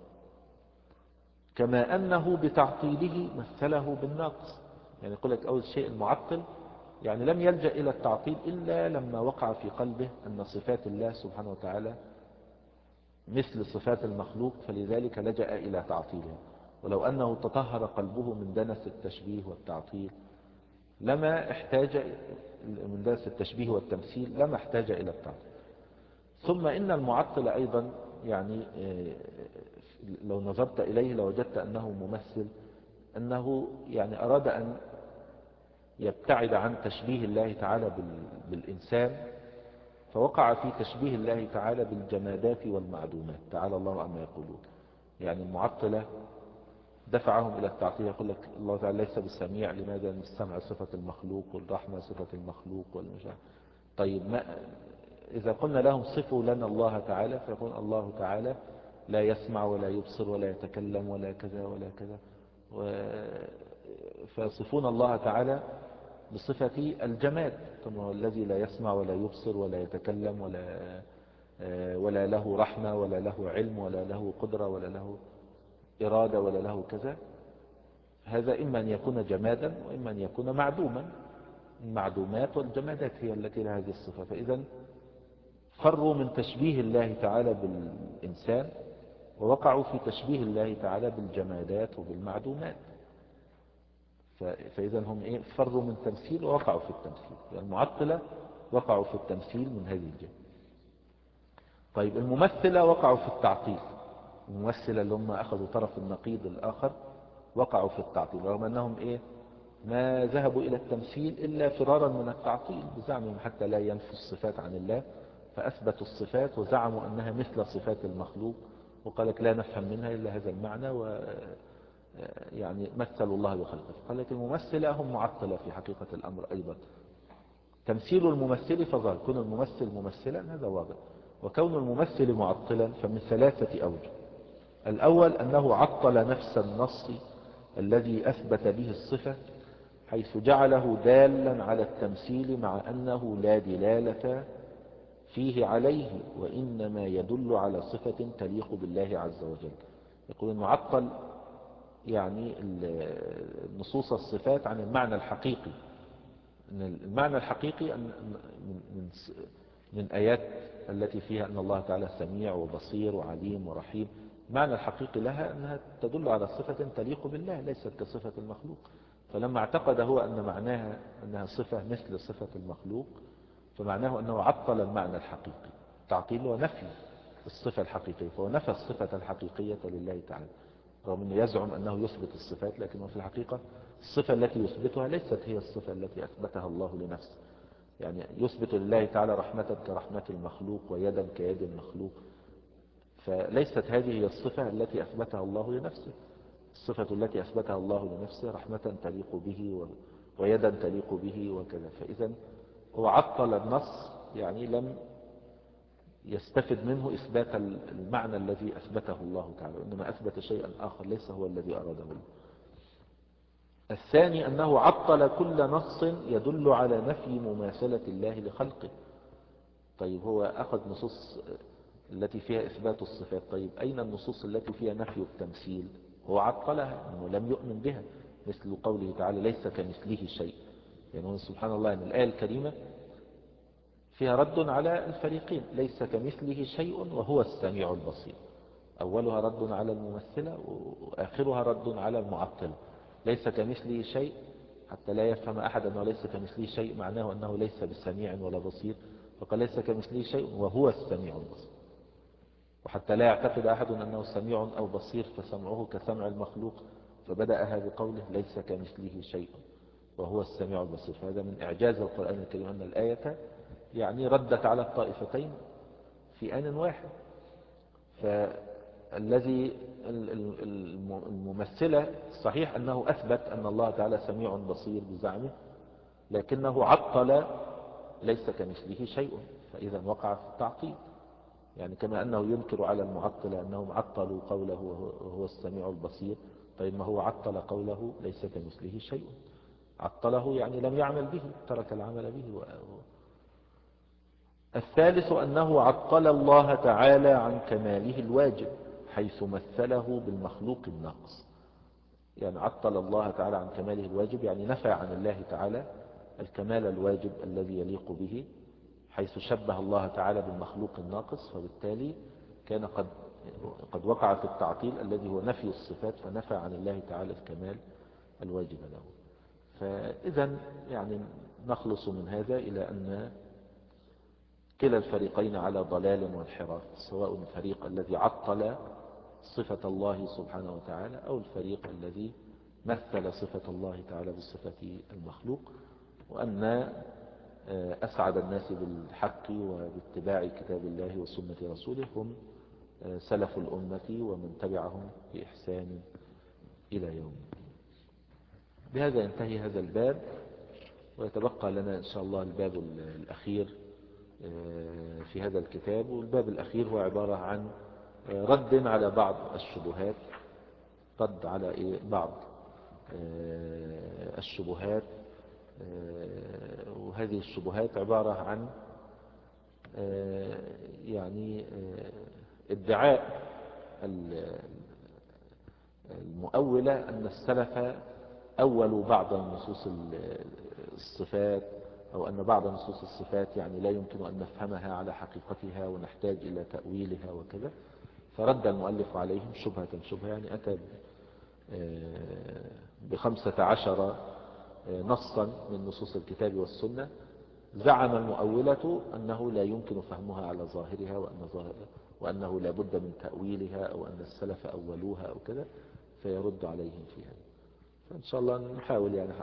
S1: كما أنه بتعطيله مثله بالناقص. يعني يقول لك أول شيء المعطل يعني لم يلجأ إلى التعطيل إلا لما وقع في قلبه أن صفات الله سبحانه وتعالى مثل صفات المخلوق، فلذلك لجأ إلى تعطيلها. ولو أنه تطهر قلبه من دنس التشبيه والتعطيل لما احتاج من دنس التشبيه والتمثيل لما احتاج إلى التعطيل. ثم إن المعطل أيضا يعني لو نظرت إليه لوجدت أنه ممثل، أنه يعني أراد أن يبتعد عن تشبيه الله تعالى بالإنسان، فوقع في تشبيه الله تعالى بالجمادات والمعدومات، تعالى الله عما يقولون. يعني المعطلة دفعهم إلى التعطيل، يقول لك الله تعالى ليس بالسميع، لماذا؟ أن السمع صفة المخلوق والرحمة صفة المخلوق والمشاعر. طيب ما إذا قلنا لهم صفوا لنا الله تعالى فيقول الله تعالى لا يسمع ولا يبصر ولا يتكلم ولا كذا ولا كذا، فيصفون الله تعالى بصفة الجماد، ثم هو الذي لا يسمع ولا يبصر ولا يتكلم ولا ولا له رحمة ولا له علم ولا له قدرة ولا له إرادة ولا له كذا. هذا إما أن يكون جمادا وإما أن يكون معدوما. المعدومات والجمادات هي التي لها هذه الصفة. فإذا فروا من تشبيه الله تعالى بالإنسان ووقعوا في تشبيه الله تعالى بالجمادات وبالمعدومات. فإذا هم إيه؟ فروا من تمثيل ووقعوا في التمثيل. يعني المعطلة وقعوا في التمثيل من هذه الجهة. طيب الممثلة وقعوا في التعطيل. الممثلة اللي هم أخذوا طرف النقيض الآخر وقعوا في التعطيل، رغم أنهم إيه ما ذهبوا إلى التمثيل إلا فرارا من التعطيل بزعمهم حتى لا ينفوا الصفات عن الله، فأثبتوا الصفات وزعموا أنها مثل صفات المخلوق، وقالك لا نفهم منها إلا هذا المعنى، و يعني مثلوا الله بخلقه. قال لك الممثلة هم معطلة في حقيقة الأمر أيضا. تمثيل الممثل فظاهر، كون الممثل ممثلا هذا واضح، وكون الممثل معطلا فمن ثلاثة أوجه. الأول أنه عطل نفس النص الذي أثبت به الصفة، حيث جعله دالا على التمثيل مع أنه لا دلالة فيه عليه، وإنما يدل على صفة تليق بالله عز وجل. يقول المعطل يعني نصوص الصفات عن المعنى الحقيقي. المعنى الحقيقي من من آيات التي فيها أن الله تعالى سميع وبصير وعليم ورحيم، المعنى الحقيقي لها أنها تدل على صفة تليق بالله ليست كصفة المخلوق. فلما اعتقد هو أن معناها أنها صفة مثل صفة المخلوق فمعناه أنه عطل المعنى الحقيقي. تعطيل ونفي الصفة الحقيقية، فهو نفى الصفة الحقيقية لله تعالى، رغم أنه يزعم أنه يثبت الصفات، لكنه في الحقيقة الصفة التي يثبتها ليست هي الصفة التي أثبتها الله لنفسه. يعني يثبت لله تعالى رحمة كرحمة المخلوق ويدا كيد المخلوق، فليست هذه هي الصفة التي أثبتها الله لنفسه. الصفة التي أثبتها الله لنفسه رحمة تليق به ويدا تليق به وكذا. فإذا هو عطل النص، يعني لم يستفد منه إثبات المعنى الذي أثبته الله تعالى، وإنما أثبت شيئا آخر ليس هو الذي أراده. الثاني أنه عطل كل نص يدل على نفي مماثلة الله لخلقه. طيب هو أخذ نصوص التي فيها إثبات الصفات، طيب أين النصوص التي فيها نفي التمثيل؟ هو عطلها أنه لم يؤمن بها، مثل قوله تعالى ليس كمثله شيء. يعني سبحان الله أن الآية الكريمة فيها رد على الفريقين، ليس كمثله شيء وهو السميع البصير. أولها رد على الممثلة وآخرها رد على المعطلة. ليس كمثله شيء حتى لا يفهم أحد أنه ليس كمثله شيء معناه أنه ليس بسميع ولا بصير، فقال ليس كمثله شيء وهو السميع البصير. وحتى لا يعتقد أحد أنه سميع أو بصير فسمعه كسمع المخلوق، فبدأها بقوله ليس كمثله شيء وهو السميع البصير. فهذا من إعجاز القرآن الكريم أن الآية يعني ردت على الطائفتين في آن واحد. فالذي الممثلة صحيح أنه أثبت أن الله تعالى سميع بصير بزعمه، لكنه عطل ليس كمثله شيء، فإذا وقع في التعطيل. يعني كما أنه ينكر على المعطلة أنهم عطلوا قوله وهو السميع البصير، طيب ما هو عطل قوله ليس كمثله شيء، عطله يعني لم يعمل به، ترك العمل به. الثالث أنه عطل الله تعالى عن كماله الواجب حيث مثله بالمخلوق الناقص. يعني عطل الله تعالى عن كماله الواجب، يعني نفى عن الله تعالى الكمال الواجب الذي يليق به، حيث شبه الله تعالى بالمخلوق الناقص، فبالتالي كان قد قد وقع في التعطيل الذي هو نفي الصفات، فنفى عن الله تعالى الكمال الواجب له. فإذا يعني نخلص من هذا إلى أن كلا الفريقين على ضلال وانحراف، سواء الفريق الذي عطل صفة الله سبحانه وتعالى أو الفريق الذي مثل صفة الله تعالى بصفة المخلوق. وأن أسعد الناس بالحق وباتباع كتاب الله وسنة رسوله هم سلف الأمة ومن تبعهم بإحسان إلى يوم. بهذا ينتهي هذا الباب، ويتبقى لنا إن شاء الله الباب الأخير في هذا الكتاب. والباب الأخير هو عبارة عن رد على بعض الشبهات، رد على إيه بعض الشبهات. وهذه الشبهات عبارة عن يعني ادعاء المؤولة أن السلف أولوا بعض نصوص الصفات، أو أن بعض نصوص الصفات يعني لا يمكن أن نفهمها على حقيقتها ونحتاج إلى تأويلها وكذا. فرد المؤلف عليهم شبهة شبهة، يعني أتى بخمسة عشر نصا من نصوص الكتاب والسنة زعم المؤولة أنه لا يمكن فهمها على ظاهرها، وأن ظاهرها وأنه لا بد من تأويلها، أو أن السلف أولوها أو كذا، فيرد عليهم فيها. فإن شاء الله نحاول يعني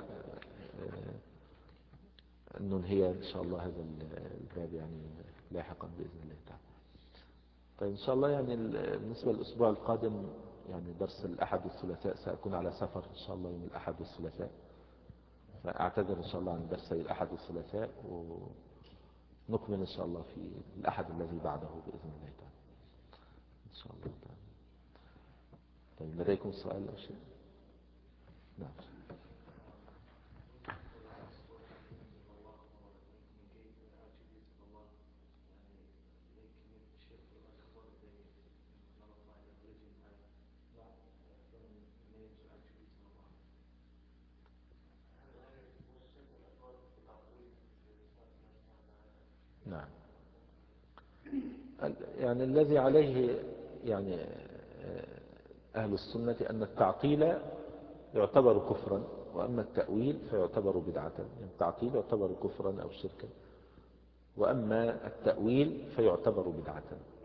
S1: أن ننهي إن شاء الله هذا الباب يعني لاحقا بإذن الله تعالى. طيب إن شاء الله يعني بالنسبة للأسبوع القادم يعني درس الأحد والثلاثاء سأكون على سفر إن شاء الله يوم الأحد والثلاثاء، فأعتذر إن شاء الله عن درسي الأحد والثلاثاء، ونكمل إن شاء الله في الأحد الذي بعده بإذن الله تعالى إن شاء الله تعالى. طيب لديكم سؤال أو شيء؟ نعم. نعم. يعني الذي عليه يعني أهل السنة أن التعطيل يعتبر كفرا، وأما التأويل فيعتبر بدعة. يعني التعطيل يعتبر كفرا أو شركا، وأما التأويل فيعتبر بدعة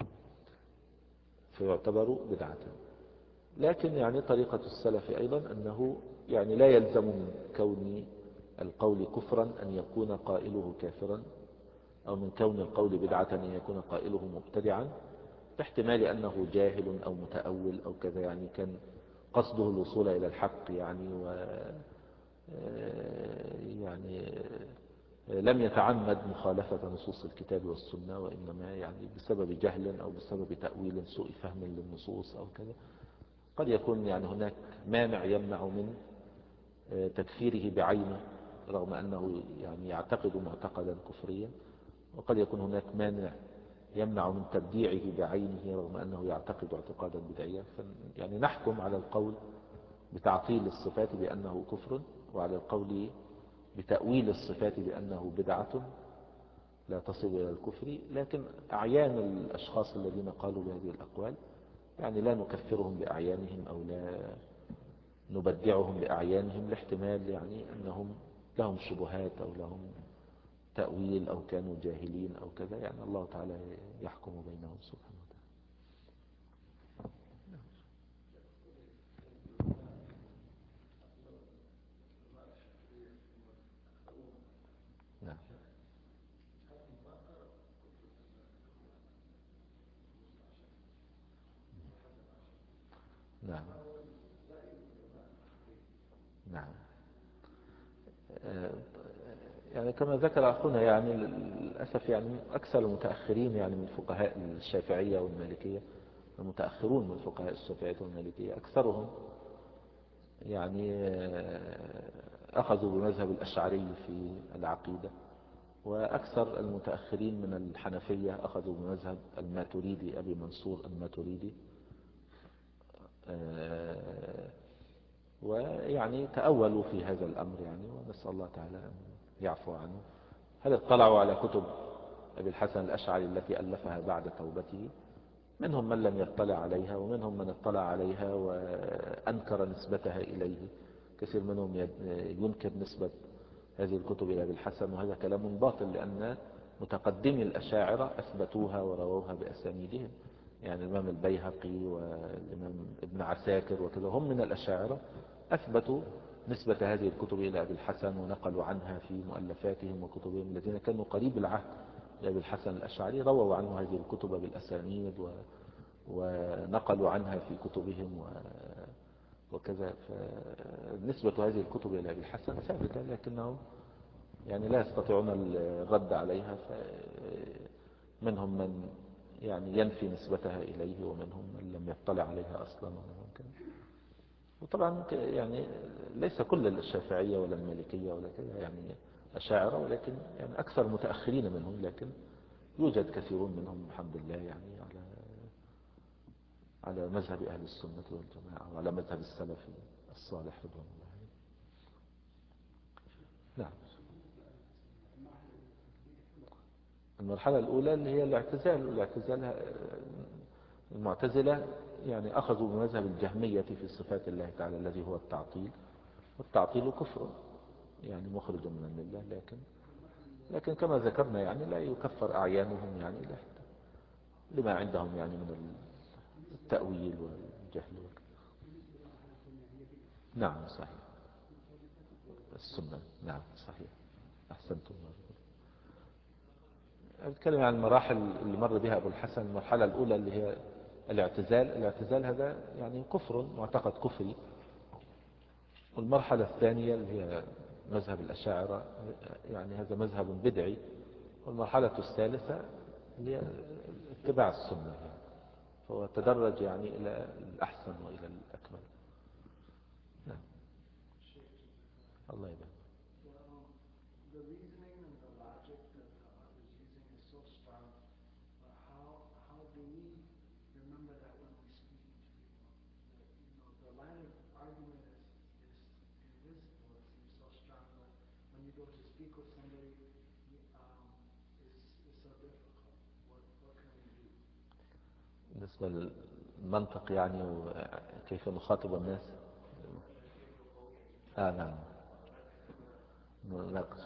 S1: فيعتبر بدعة. لكن يعني طريقة السلف أيضا أنه يعني لا يلزم من كون القول كفرا أن يكون قائله كافرا، أو من كون القول بدعة أن يكون قائله مبتدعا، باحتمال أنه جاهل أو متأول أو كذا. يعني كان قصده الوصول إلى الحق يعني، و يعني لم يتعمد مخالفة نصوص الكتاب والسنة، وإنما يعني بسبب جهل أو بسبب تأويل سوء فهم للنصوص أو كذا، قد يكون يعني هناك مانع يمنع من تكفيره بعينه رغم أنه يعني يعتقد معتقدا كفريا، وقد يكون هناك مانع يمنع من تبديعه بعينه رغم أنه يعتقد اعتقادا بدعيا. يعني نحكم على القول بتعطيل الصفات بأنه كفر، وعلى القول بتأويل الصفات بأنه بدعة لا تصل إلى الكفر. لكن أعيان الأشخاص الذين قالوا بهذه الأقوال يعني لا نكفرهم بأعيانهم أو لا نبدعهم بأعيانهم، لاحتمال يعني أنهم لهم شبهات أو لهم تأويل أو كانوا جاهلين أو كذا، يعني الله تعالى يحكم بينهم سبحانه وتعالى. نعم نعم نعم. يعني كما ذكر أخونا يعني للأسف يعني أكثر المتأخرين يعني من فقهاء الشافعية والمالكية، المتأخرون من فقهاء الشافعية والمالكية أكثرهم يعني أخذوا بمذهب الأشعري في العقيدة، وأكثر المتأخرين من الحنفية أخذوا بمذهب الماتريدي أبي منصور الماتريدي، ويعني تأولوا في هذا الأمر يعني، ونسأل الله تعالى أن يعفو عنه. هل اطلعوا على كتب أبي الحسن الأشعري التي ألفها بعد توبته؟ منهم من لم يطلع عليها، ومنهم من اطلع عليها وأنكر نسبتها إليه. كثير منهم ينكر نسبة هذه الكتب إلى أبي الحسن، وهذا كلام باطل، لأن متقدمي الأشاعرة أثبتوها ورووها بأسانيدهم. يعني الإمام البيهقي والإمام ابن عساكر وكذا هم من الأشاعرة، أثبتوا نسبة هذه الكتب إلى أبي الحسن ونقلوا عنها في مؤلفاتهم وكتبهم. الذين كانوا قريب العهد لأبي الحسن الأشعري رووا عنه هذه الكتب بالأسانيد ونقلوا عنها في كتبهم وكذا. فنسبة هذه الكتب إلى أبي الحسن ثابتة، لكنهم يعني لا يستطيعون الرد عليها. فمنهم من يعني ينفي نسبتها إليه، ومنهم من لم يطلع عليها أصلا، ومنهم كذا. وطبعا يعني ليس كل الشافعية ولا المالكية ولا كذا يعني أشاعرة، ولكن يعني أكثر متأخرين منهم، لكن يوجد كثيرون منهم الحمد لله يعني على على مذهب أهل السنة والجماعة، وعلى مذهب السلف الصالح رضوان الله عليه. نعم. المرحلة الأولى اللي هي الاعتزال. الاعتزال المعتزلة يعني أخذوا بمذهب الجهمية في صفات الله تعالى الذي هو التعطيل، والتعطيل كفر يعني مخرج من الملة. لكن لكن كما ذكرنا يعني لا يكفر أعيانهم يعني لما عندهم يعني من التأويل والجهل. نعم صحيح. السنة نعم صحيح. أحسنتم. أتكلم عن المراحل اللي مر بها أبو الحسن. المرحلة الأولى اللي هي الاعتزال. الاعتزال هذا يعني كفر، معتقد كفري. والمرحلة الثانية اللي هي مذهب الأشاعرة، يعني هذا مذهب بدعي. والمرحلة الثالثة اللي هي اتباع السنة، يعني فهو تدرج يعني إلى الأحسن وإلى الأكمل. نعم. الله يبارك. بالنسبة للمنطق يعني وكيف نخاطب الناس. آه نعم. نناقش.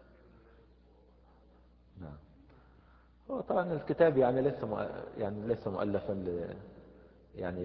S1: نعم. هو طبعا الكتاب يعني ليس يعني ليس مؤلفا ل يعني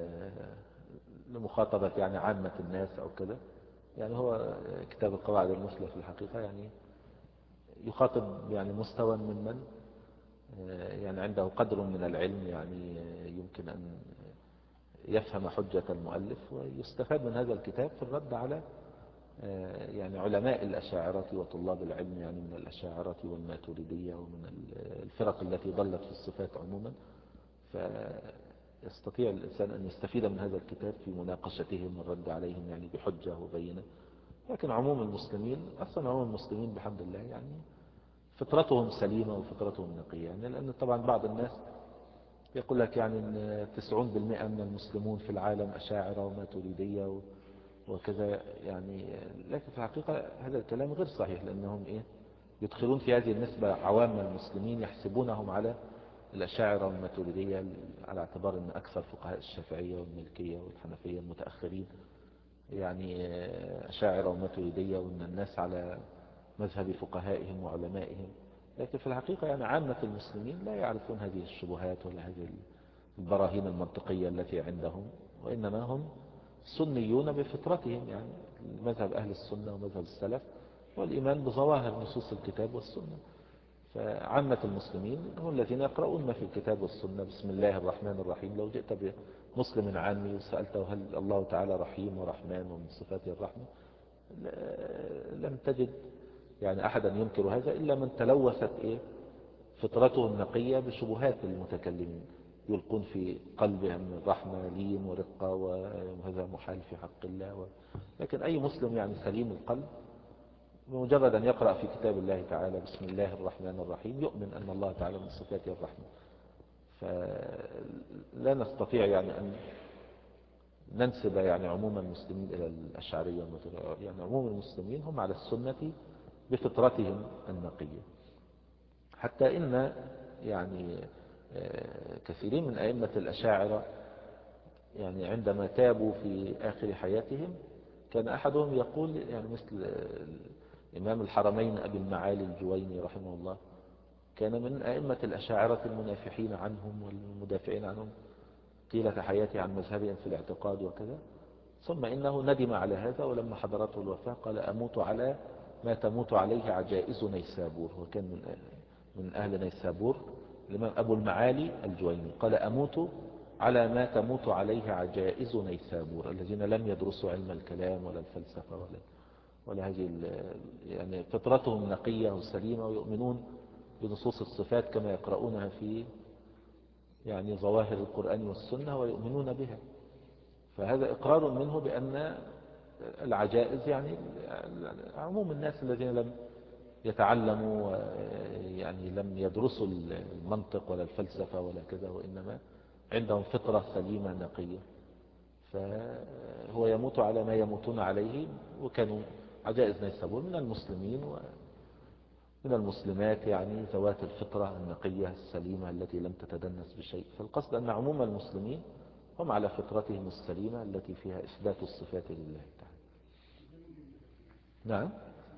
S1: لمخاطبة يعني عامة الناس أو كذا. يعني هو كتاب القواعد المثلى في الحقيقة يعني يخاطب يعني مستوى ممن يعني عنده قدر من العلم، يعني يمكن أن يفهم حجة المؤلف ويستفاد من هذا الكتاب في الرد على يعني علماء الأشاعرة وطلاب العلم، يعني من الأشاعرة والماتريدية ومن الفرق التي ضلت في الصفات عموما. فيستطيع الإنسان أن يستفيد من هذا الكتاب في مناقشتهم والرد عليهم يعني بحجة وبينة. لكن عموم المسلمين أصلا عموم المسلمين بحمد الله يعني فطرتهم سليمة وفطرتهم نقية، يعني لأن طبعا بعض الناس يقول لك يعني أن تسعون بالمئة من المسلمون في العالم أشاعرة وماتريدية وكذا يعني. لكن في الحقيقة هذا الكلام غير صحيح، لأنهم إيه يدخلون في هذه النسبة عوام المسلمين يحسبونهم على الأشاعرة والماتريدية على اعتبار أن أكثر فقهاء الشافعية والمالكية والحنفية المتأخرين يعني أشاعرة وماتريدية، وأن الناس على مذهب فقهائهم وعلمائهم. لكن في الحقيقة يعني عامة المسلمين لا يعرفون هذه الشبهات ولا هذه البراهين المنطقية التي عندهم، وإنما هم سنيون بفطرتهم، يعني مذهب أهل السنة ومذهب السلف والإيمان بظواهر نصوص الكتاب والسنة. فعامة المسلمين هم الذين يقرؤون ما في الكتاب والسنة. بسم الله الرحمن الرحيم، لو جئت بمسلم عامي وسألته هل الله تعالى رحيم ورحمن ومن صفاته الرحمة، لم تجد يعني أحدا ينكر هذا إلا من تلوثت إيه فطرته النقية بشبهات المتكلمين، يلقون في قلبهم الرحمة لين ورقة وهذا محال في حق الله و... لكن أي مسلم يعني سليم القلب بمجرد أن يقرأ في كتاب الله تعالى بسم الله الرحمن الرحيم يؤمن أن الله تعالى من صفاته الرحمة. فلا نستطيع يعني أن ننسب يعني عموم المسلمين إلى الأشعرية، يعني عموم المسلمين هم على السنة بفطرتهم النقية. حتى إن يعني كثيرين من أئمة الأشاعرة يعني عندما تابوا في آخر حياتهم كان أحدهم يقول يعني مثل إمام الحرمين أبي المعالي الجويني رحمه الله، كان من أئمة الأشاعرة المنافحين عنهم والمدافعين عنهم طيلة حياته عن مذهبهم في الاعتقاد وكذا. ثم إنه ندم على هذا، ولما حضرته الوفاة قال أموت على ما تموت عليه عجائز نيسابور، وكان من من أهل نيسابور الإمام أبو المعالي الجويني، قال أموت على ما تموت عليه عجائز نيسابور الذين لم يدرسوا علم الكلام ولا الفلسفة ولا ولا هذه يعني فطرتهم نقية وسليمة، ويؤمنون بنصوص الصفات كما يقرؤونها في يعني ظواهر القرآن والسنة ويؤمنون بها. فهذا إقرار منه بأن العجائز يعني عموم الناس الذين لم يتعلموا يعني لم يدرسوا المنطق ولا الفلسفة ولا كذا، وإنما عندهم فطرة سليمة نقية، فهو يموت على ما يموتون عليه. وكانوا عجائز نيسابور من المسلمين ومن المسلمات يعني ذوات الفطرة النقية السليمة التي لم تتدنس بشيء. فالقصد أن عموم المسلمين هم على فطرتهم السليمة التي فيها إثبات الصفات لله تعالى. نعم.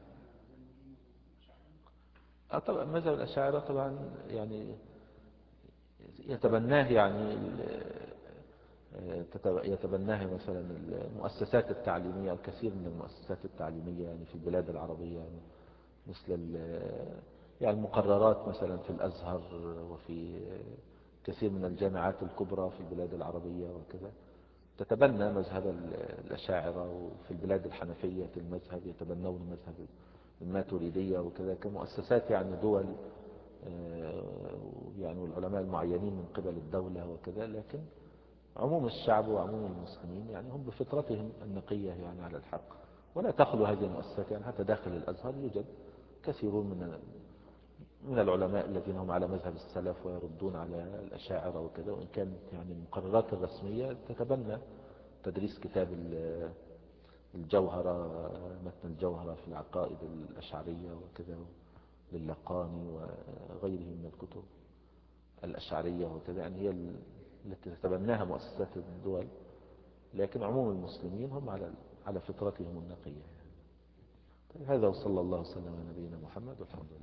S1: طبعا مذهب الأشاعرة طبعا يعني يتبناه يعني يتبناه مثلا المؤسسات التعليمية، الكثير من المؤسسات التعليمية يعني في البلاد العربية، يعني مثل يعني المقررات مثلا في الأزهر وفي كثير من الجامعات الكبرى في البلاد العربية وكذا تتبنى مذهب الأشاعرة، وفي البلاد الحنفية المذهب يتبنون مذهب الماتريدية وكذا كمؤسسات يعني دول يعني والعلماء المعينين من قبل الدولة وكذا. لكن عموم الشعب وعموم المسلمين يعني هم بفطرتهم النقية يعني على الحق، ولا تخلو هذه المؤسسات. يعني حتى داخل الأزهر يوجد كثيرون من من العلماء الذين هم على مذهب السلف ويردون على الأشاعرة وكذا، وإن كانت يعني المقررات الرسمية تتبنى تدريس كتاب الجوهرة، متن الجوهرة في العقائد الأشعرية وكذا للقاني وغيره من الكتب الأشعرية وكذا، يعني هي التي تتبناها مؤسسات الدول. لكن عموم المسلمين هم على على فطرتهم النقية. هذا وصلى الله وسلم على نبينا محمد والحمد لله.